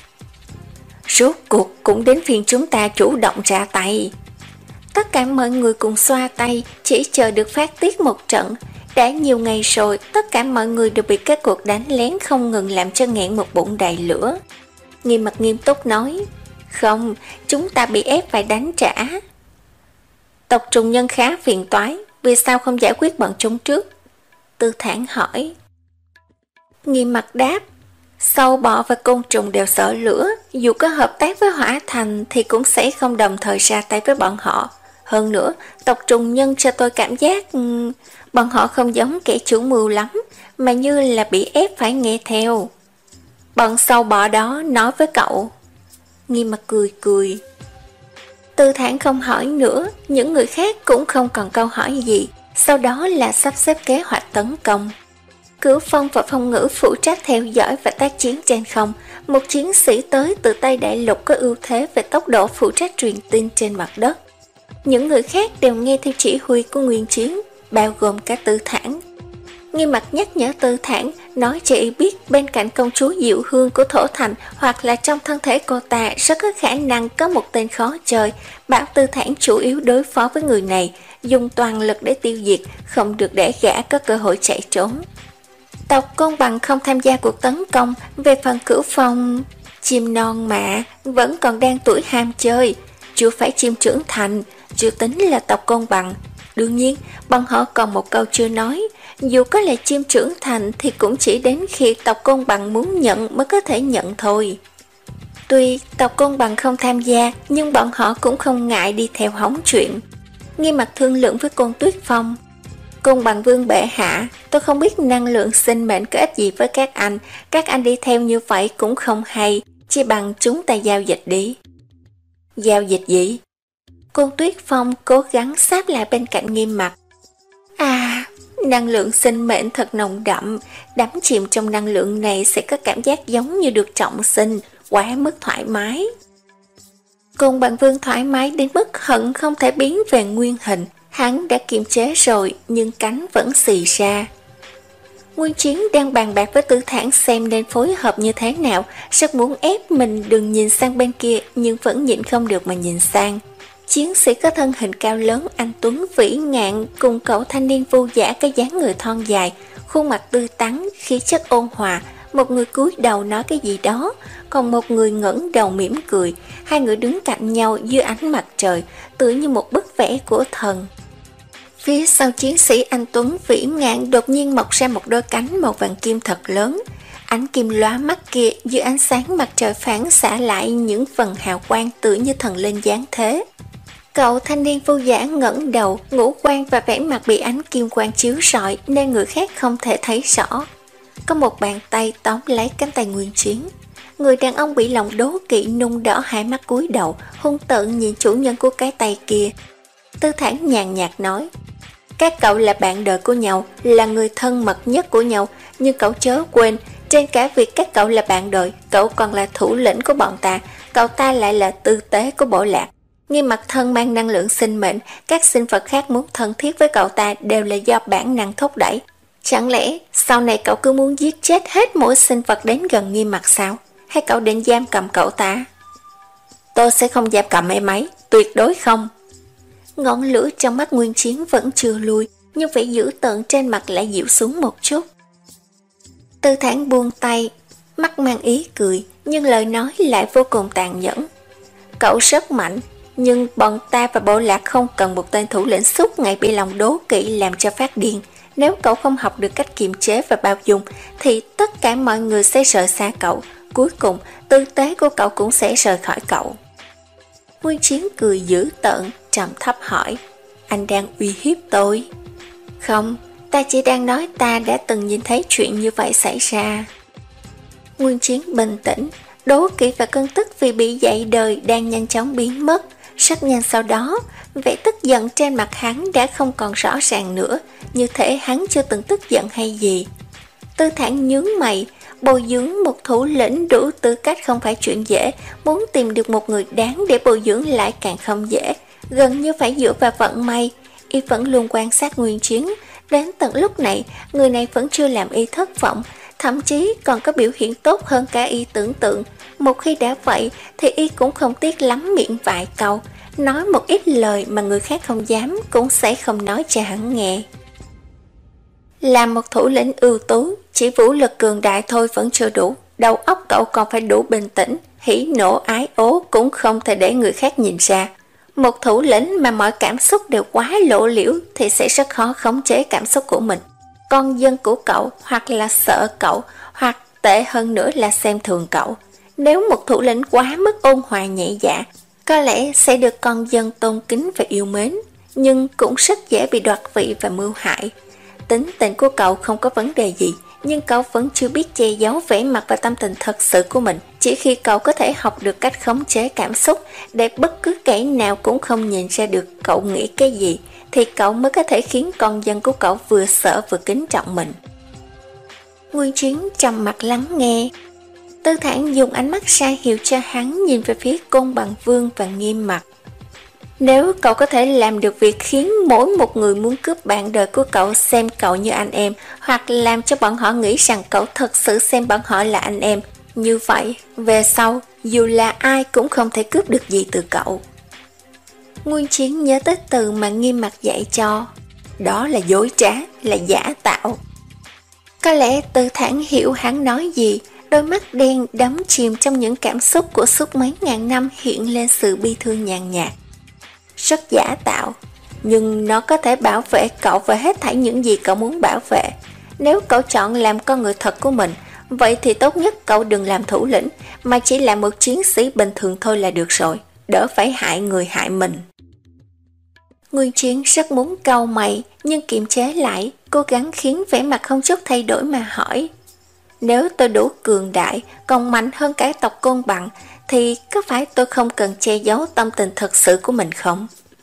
Rốt cuộc cũng đến phiên chúng ta chủ động ra tay. Tất cả mọi người cùng xoa tay, chỉ chờ được phát tiết một trận. Đã nhiều ngày rồi, tất cả mọi người đều bị các cuộc đánh lén không ngừng làm cho nghẹn một bụng đầy lửa. Nghiêm Mặt nghiêm túc nói, không, chúng ta bị ép phải đánh trả. Tộc Trùng Nhân khá phiền toái, vì sao không giải quyết bọn chúng trước? Tư Thản hỏi. Nghiêm Mặt đáp, sâu bọ và côn trùng đều sợ lửa, dù có hợp tác với Hỏa Thành thì cũng sẽ không đồng thời ra tay với bọn họ. Hơn nữa, tộc Trùng Nhân cho tôi cảm giác um, bọn họ không giống kẻ chủ mưu lắm, mà như là bị ép phải nghe theo. Bọn sâu bọ đó nói với cậu. Nghiêm Mặt cười cười. Tư Thản không hỏi nữa, những người khác cũng không còn câu hỏi gì, sau đó là sắp xếp kế hoạch tấn công. Cửu Phong và Phong Ngữ phụ trách theo dõi và tác chiến trên không, một chiến sĩ tới từ Tây Đại Lục có ưu thế về tốc độ phụ trách truyền tin trên mặt đất. Những người khác đều nghe theo chỉ huy của Nguyên Chiến, bao gồm cả Tư Thản. Nghiêm Mặt nhắc nhở Tư Thản, nói cho y biết bên cạnh công chúa Diệu Hương của Thổ Thành hoặc là trong thân thể cô ta rất có khả năng có một tên khó chơi, bảo Tư Thản chủ yếu đối phó với người này, dùng toàn lực để tiêu diệt, không được để gã có cơ hội chạy trốn. Tộc Côn Bằng không tham gia cuộc tấn công, về phần Cửu Phong, chim non mà, vẫn còn đang tuổi ham chơi, chưa phải chim trưởng thành, chưa tính là tộc Côn Bằng. Đương nhiên, bọn họ còn một câu chưa nói, dù có là chim trưởng thành thì cũng chỉ đến khi tộc Côn Bằng muốn nhận mới có thể nhận thôi. Tuy tộc Côn Bằng không tham gia, nhưng bọn họ cũng không ngại đi theo hóng chuyện. Nghiêm mặt thương lượng với Côn Tuyết Phong: Côn Bằng Vương bệ hạ, tôi không biết năng lượng sinh mệnh có ích gì với các anh, các anh đi theo như vậy cũng không hay, chỉ bằng chúng ta giao dịch đi. Giao dịch gì? Côn Tuyết Phong cố gắng sáp lại bên cạnh Nghiêm mặt. À, năng lượng sinh mệnh thật nồng đậm, đắm chìm trong năng lượng này sẽ có cảm giác giống như được trọng sinh, quá mức thoải mái. Côn Bằng Vương thoải mái đến mức hận không thể biến về nguyên hình. Hắn đã kiềm chế rồi, nhưng cánh vẫn xì ra. Nguyên Chiến đang bàn bạc với Tư Thản xem nên phối hợp như thế nào, rất muốn ép mình đừng nhìn sang bên kia, nhưng vẫn nhịn không được mà nhìn sang. Chiến sĩ có thân hình cao lớn, anh tuấn vĩ ngạn, cùng cậu thanh niên vô giả có dáng người thon dài, khuôn mặt tươi tắn, khí chất ôn hòa. Một người cúi đầu nói cái gì đó, còn một người ngẩng đầu mỉm cười. Hai người đứng cạnh nhau dưới ánh mặt trời, tựa như một bức vẽ của thần. Phía sau chiến sĩ anh tuấn vĩ ngạn đột nhiên mọc ra một đôi cánh màu vàng kim thật lớn. Ánh kim lóa mắt kia dưới ánh sáng mặt trời phản xạ lại những phần hào quang tựa như thần linh giáng thế. Cậu thanh niên vô giả ngẩng đầu, ngũ quan và vẻ mặt bị ánh kim quang chiếu rọi nên người khác không thể thấy rõ. Có một bàn tay tóm lấy cánh tay Nguyên Chiến. Người đàn ông bị lòng đố kỵ nung đỏ hai mắt cúi đầu, hung tợn nhìn chủ nhân của cái tay kia. Tư Thản nhàn nhạt nói: các cậu là bạn đời của nhau, là người thân mật nhất của nhau, nhưng cậu chớ quên, trên cả việc các cậu là bạn đời, cậu còn là thủ lĩnh của bọn ta, cậu ta lại là tư tế của Bộ Lạc. Nghiêm mặt thân mang năng lượng sinh mệnh, các sinh vật khác muốn thân thiết với cậu ta đều là do bản năng thúc đẩy. Chẳng lẽ sau này cậu cứ muốn giết chết hết mỗi sinh vật đến gần Nghiêm mặt sao? Hay cậu định giam cầm cậu ta? Tôi sẽ không giam cầm em ấy, tuyệt đối không. Ngọn lửa trong mắt Nguyên Chiến vẫn chưa lui, nhưng vẻ dữ tợn trên mặt lại dịu xuống một chút. Tư Thản buông tay, mắt mang ý cười, nhưng lời nói lại vô cùng tàn nhẫn. Cậu rất mạnh, nhưng bọn ta và Bộ Lạc không cần một tên thủ lĩnh suốt ngày bị lòng đố kỵ làm cho phát điên. Nếu cậu không học được cách kiềm chế và bao dung, thì tất cả mọi người sẽ rời xa cậu. Cuối cùng, tư tế của cậu cũng sẽ rời khỏi cậu. Nguyên Chiến cười dữ tợn, trầm thấp hỏi: anh đang uy hiếp tôi? Không, ta chỉ đang nói ta đã từng nhìn thấy chuyện như vậy xảy ra. Nguyên Chiến bình tĩnh, đố kỵ và cơn tức vì bị dạy đời đang nhanh chóng biến mất. Rất nhanh sau đó, vẻ tức giận trên mặt hắn đã không còn rõ ràng nữa, như thể hắn chưa từng tức giận hay gì. Tư Thản nhướng mày, bồi dưỡng một thủ lĩnh đủ tư cách không phải chuyện dễ, muốn tìm được một người đáng để bồi dưỡng lại càng không dễ, gần như phải dựa vào vận may. Y vẫn luôn quan sát Nguyên Chiến, đến tận lúc này, người này vẫn chưa làm Y thất vọng, thậm chí còn có biểu hiện tốt hơn cả Y tưởng tượng. Một khi đã vậy thì Y cũng không tiếc lắm miệng vài câu, nói một ít lời mà người khác không dám cũng sẽ không nói cho hắn nghe. Làm một thủ lĩnh ưu tú, chỉ vũ lực cường đại thôi vẫn chưa đủ, đầu óc cậu còn phải đủ bình tĩnh, hỉ nộ ái ố cũng không thể để người khác nhìn ra. Một thủ lĩnh mà mọi cảm xúc đều quá lộ liễu thì sẽ rất khó khống chế cảm xúc của mình. Con dân của cậu hoặc là sợ cậu, hoặc tệ hơn nữa là xem thường cậu. Nếu một thủ lĩnh quá mức ôn hòa nhẹ dạ, có lẽ sẽ được con dân tôn kính và yêu mến, nhưng cũng rất dễ bị đoạt vị và mưu hại. Tính tình của cậu không có vấn đề gì, nhưng cậu vẫn chưa biết che giấu vẻ mặt và tâm tình thật sự của mình. Chỉ khi cậu có thể học được cách khống chế cảm xúc để bất cứ kẻ nào cũng không nhìn ra được cậu nghĩ cái gì, thì cậu mới có thể khiến con dân của cậu vừa sợ vừa kính trọng mình. Nguyên Chiến trầm mặt lắng nghe. Tư Thản dùng ánh mắt ra hiệu cho hắn nhìn về phía Côn Bằng Vương và nghiêm mặt. Nếu cậu có thể làm được việc khiến mỗi một người muốn cướp bạn đời của cậu xem cậu như anh em, hoặc làm cho bọn họ nghĩ rằng cậu thật sự xem bọn họ là anh em, như vậy, về sau, dù là ai cũng không thể cướp được gì từ cậu. Nguyên Chiến nhớ tới từ mà nghiêm mặt dạy cho. Đó là dối trá, là giả tạo. Có lẽ Tư Thản hiểu hắn nói gì, đôi mắt đen đắm chìm trong những cảm xúc của suốt mấy ngàn năm hiện lên sự bi thương nhàn nhạt. Rất giả tạo, nhưng nó có thể bảo vệ cậu và hết thảy những gì cậu muốn bảo vệ. Nếu cậu chọn làm con người thật của mình, Vậy thì tốt nhất cậu đừng làm thủ lĩnh, mà chỉ là một chiến sĩ bình thường thôi là được rồi, đỡ phải hại người hại mình. Nguyên Chiến rất muốn cau mày, nhưng kiềm chế lại, cố gắng khiến vẻ mặt không chút thay đổi mà hỏi. Nếu tôi đủ cường đại, còn mạnh hơn cả tộc Côn Bằng, thì có phải tôi không cần che giấu tâm tình thật sự của mình không?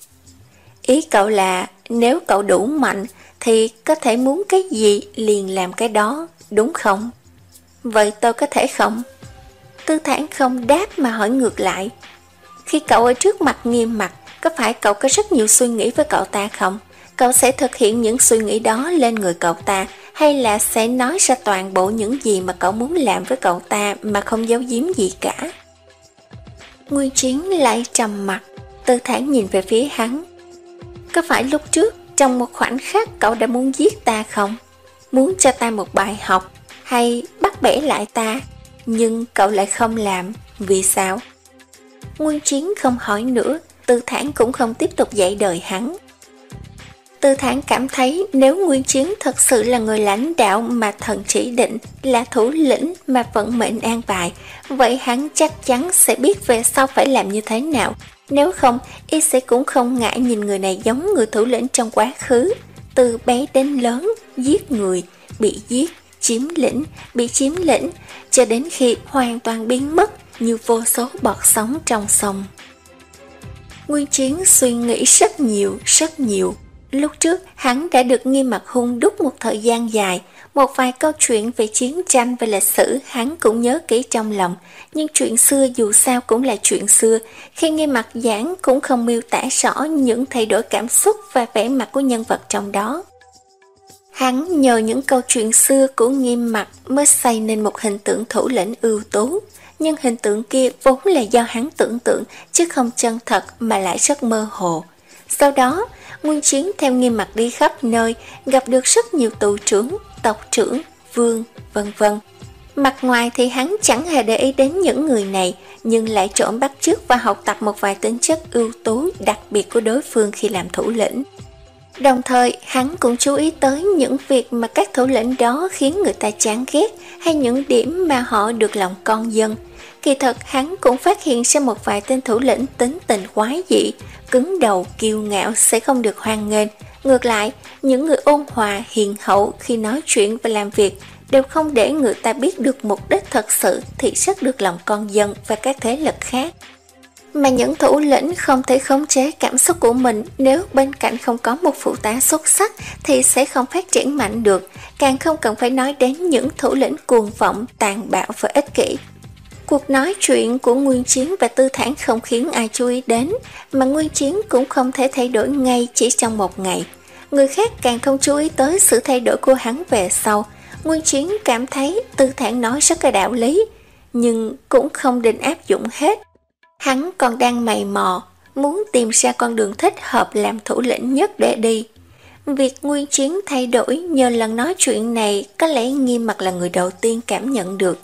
Ý cậu là nếu cậu đủ mạnh thì có thể muốn cái gì liền làm cái đó, đúng không? Vậy tôi có thể không? Tư Thản không đáp mà hỏi ngược lại. Khi cậu ở trước mặt Nghiêm Mặc, có phải cậu có rất nhiều suy nghĩ với cậu ta không? Cậu sẽ thực hiện những suy nghĩ đó lên người cậu ta, hay là sẽ nói ra toàn bộ những gì mà cậu muốn làm với cậu ta mà không giấu giếm gì cả? Nguyên Chiến lại trầm mặt, Tư Thản nhìn về phía hắn. Có phải lúc trước, trong một khoảnh khắc cậu đã muốn giết ta không? Muốn cho ta một bài học, hay bắt bẻ lại ta? Nhưng cậu lại không làm, vì sao? Nguyên Chiến không hỏi nữa, Tư Thản cũng không tiếp tục dạy đời hắn. Tư Thản cảm thấy nếu Nguyên Chiến thật sự là người lãnh đạo mà thần chỉ định, là thủ lĩnh mà vận mệnh an bài, vậy hắn chắc chắn sẽ biết về sau phải làm như thế nào. Nếu không, y sẽ cũng không ngại nhìn người này giống người thủ lĩnh trong quá khứ, từ bé đến lớn, giết người, bị giết, chiếm lĩnh, bị chiếm lĩnh, cho đến khi hoàn toàn biến mất như vô số bọt sóng trong sông. Nguyên Chiến suy nghĩ rất nhiều, rất nhiều. Lúc trước, hắn đã được Nghiêm Mặc hung đúc một thời gian dài, một vài câu chuyện về chiến tranh và lịch sử hắn cũng nhớ kỹ trong lòng, nhưng chuyện xưa dù sao cũng là chuyện xưa, khi Nghiêm Mặc giảng cũng không miêu tả rõ những thay đổi cảm xúc và vẻ mặt của nhân vật trong đó. Hắn nhờ những câu chuyện xưa của Nghiêm Mặc mới xây nên một hình tượng thủ lĩnh ưu tú, nhưng hình tượng kia vốn là do hắn tưởng tượng chứ không chân thật mà lại rất mơ hồ. Sau đó, Nguyên Chiến theo Nghiêm Mặc đi khắp nơi, gặp được rất nhiều tù trưởng, tộc trưởng, vương, vân vân. Mặt ngoài thì hắn chẳng hề để ý đến những người này, nhưng lại trộm bắt chước và học tập một vài tính chất ưu tú đặc biệt của đối phương khi làm thủ lĩnh. Đồng thời, hắn cũng chú ý tới những việc mà các thủ lĩnh đó khiến người ta chán ghét, hay những điểm mà họ được lòng con dân. Kỳ thật, hắn cũng phát hiện ra một vài tên thủ lĩnh tính tình quái dị, cứng đầu, kiêu ngạo sẽ không được hoan nghênh. Ngược lại, những người ôn hòa, hiền hậu khi nói chuyện và làm việc đều không để người ta biết được mục đích thật sự thì rất được lòng con dân và các thế lực khác. Mà những thủ lĩnh không thể khống chế cảm xúc của mình, nếu bên cạnh không có một phụ tá xuất sắc thì sẽ không phát triển mạnh được, càng không cần phải nói đến những thủ lĩnh cuồng vọng, tàn bạo và ích kỷ. Cuộc nói chuyện của Nguyên Chiến và Tư Thản không khiến ai chú ý đến, mà Nguyên Chiến cũng không thể thay đổi ngay chỉ trong một ngày. Người khác càng không chú ý tới sự thay đổi của hắn về sau. Nguyên Chiến cảm thấy Tư Thản nói rất có đạo lý, nhưng cũng không định áp dụng hết. Hắn còn đang mày mò, muốn tìm ra con đường thích hợp làm thủ lĩnh nhất để đi. Việc Nguyên Chiến thay đổi nhờ lần nói chuyện này có lẽ Nghiêm Mặc là người đầu tiên cảm nhận được.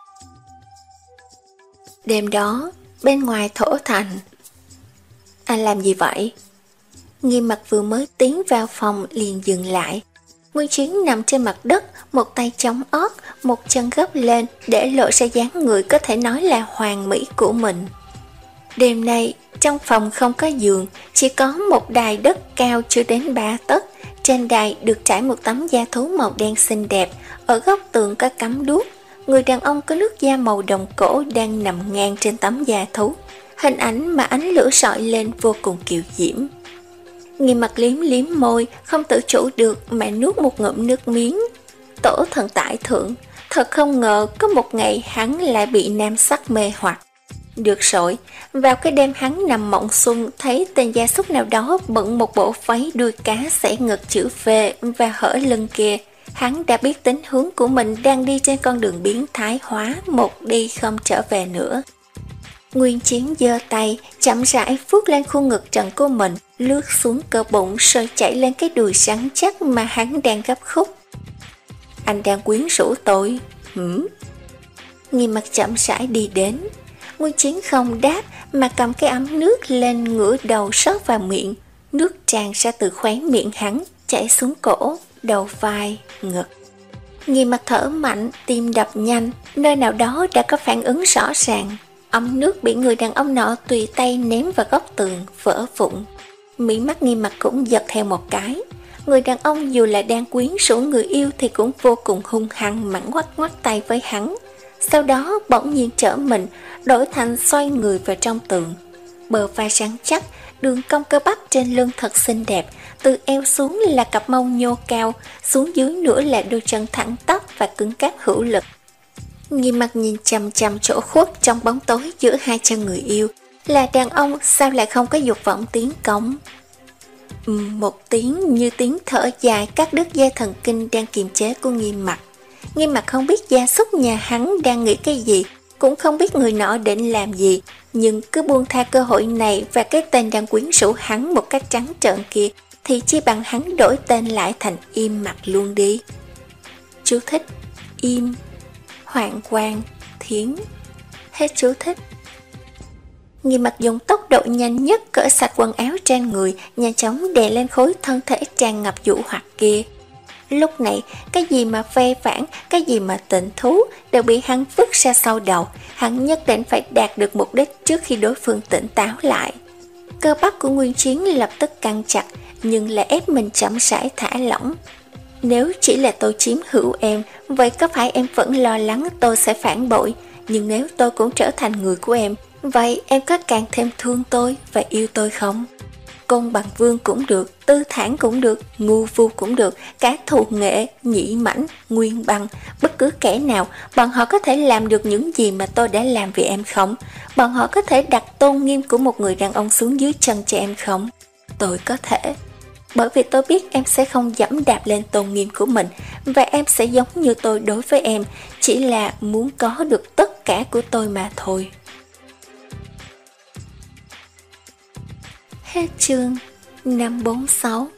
Đêm đó, bên ngoài thổ thành. Anh làm gì vậy? Nghiêm Mặc vừa mới tiến vào phòng liền dừng lại. Nguyên Chiến nằm trên mặt đất, một tay chống ót, một chân gấp lên để lộ ra dáng người có thể nói là hoàn mỹ của mình. Đêm nay, trong phòng không có giường, chỉ có một đài đất cao chưa đến ba tấc. Trên đài được trải một tấm da thú màu đen xinh đẹp, ở góc tường có cắm đuốc. Người đàn ông có nước da màu đồng cổ đang nằm ngang trên tấm da thú. Hình ảnh mà ánh lửa sọi lên vô cùng kiều diễm. Nghiêm Mặc liếm liếm môi, không tự chủ được mà nuốt một ngụm nước miếng. Tổ thần tại thượng, thật không ngờ có một ngày hắn lại bị nam sắc mê hoặc. Được rồi, vào cái đêm hắn nằm mộng xuân, thấy tên gia súc nào đó bận một bộ váy đuôi cá xẻ ngực chữ V và hở lưng kia. Hắn đã biết tính hướng của mình đang đi trên con đường biến thái hóa, một đi không trở về nữa. Nguyên Chiến giơ tay, chậm rãi vuốt lên khuôn ngực trần của mình, lướt xuống cơ bụng rồi chạy lên cái đùi rắn chắc mà hắn đang gấp khúc. Anh đang quyến rũ tôi, hửm? Nghiêm Mặc chậm rãi đi đến. Nguyên Chiến không đáp mà cầm cái ấm nước lên ngửa đầu rót vào miệng. Nước tràn ra từ khóe miệng hắn, chảy xuống cổ, đầu vai, ngực. Nghiêm Mặt thở mạnh, tim đập nhanh, nơi nào đó đã có phản ứng rõ ràng. Ấm nước bị người đàn ông nọ tùy tay ném vào góc tường, vỡ vụn. Mí mắt Nghiêm Mặt cũng giật theo một cái. Người đàn ông dù là đang quyến rũ người yêu thì cũng vô cùng hung hăng mắng ngoắt ngoắt tay với hắn. Sau đó bỗng nhiên trở mình, đổi thành xoay người vào trong tường. Bờ vai rắn chắc, đường cong cơ bắp trên lưng thật xinh đẹp, từ eo xuống là cặp mông nhô cao, xuống dưới nữa là đôi chân thẳng tắp và cứng cáp hữu lực. Nghiêm Mặt nhìn chằm chằm chỗ khuất trong bóng tối giữa hai chân người yêu, là đàn ông sao lại không có dục vọng tiến công. Uhm, một tiếng như tiếng thở dài cắt đứt dây thần kinh đang kiềm chế của Nghiêm Mặt. Nghiêm Mặt không biết gia súc nhà hắn đang nghĩ cái gì, cũng không biết người nọ định làm gì, nhưng cứ buông tha cơ hội này và cái tên đang quyến rũ hắn một cách trắng trợn kia, thì chi bằng hắn đổi tên lại thành Im Mặt luôn đi. Chú thích: Im, Hoàng Quang, Thiến. Hết chú thích. Nghiêm Mặt dùng tốc độ nhanh nhất cởi sạch quần áo trên người, nhanh chóng đè lên khối thân thể tràn ngập dụ hoặc kia. Lúc này, cái gì mà phê phản, cái gì mà tình thú đều bị hắn vứt ra sau đầu. Hắn nhất định phải đạt được mục đích trước khi đối phương tỉnh táo lại. Cơ bắp của Nguyên Chiến lập tức căng chặt, nhưng lại ép mình chậm rãi thả lỏng. Nếu chỉ là tôi chiếm hữu em, vậy có phải em vẫn lo lắng tôi sẽ phản bội? Nhưng nếu tôi cũng trở thành người của em, vậy em có càng thêm thương tôi và yêu tôi không? Côn Bằng Vương cũng được, Tư Thản cũng được, Ngu Vu cũng được, cả Thù Nghệ, Nhĩ Mãnh, Nguyên Băng, bất cứ kẻ nào, bọn họ có thể làm được những gì mà tôi đã làm vì em không? Bọn họ có thể đặt tôn nghiêm của một người đàn ông xuống dưới chân cho em không? Tôi có thể. Bởi vì tôi biết em sẽ không dẫm đạp lên tôn nghiêm của mình, và em sẽ giống như tôi đối với em, chỉ là muốn có được tất cả của tôi mà thôi. Hết chương năm bốn sáu.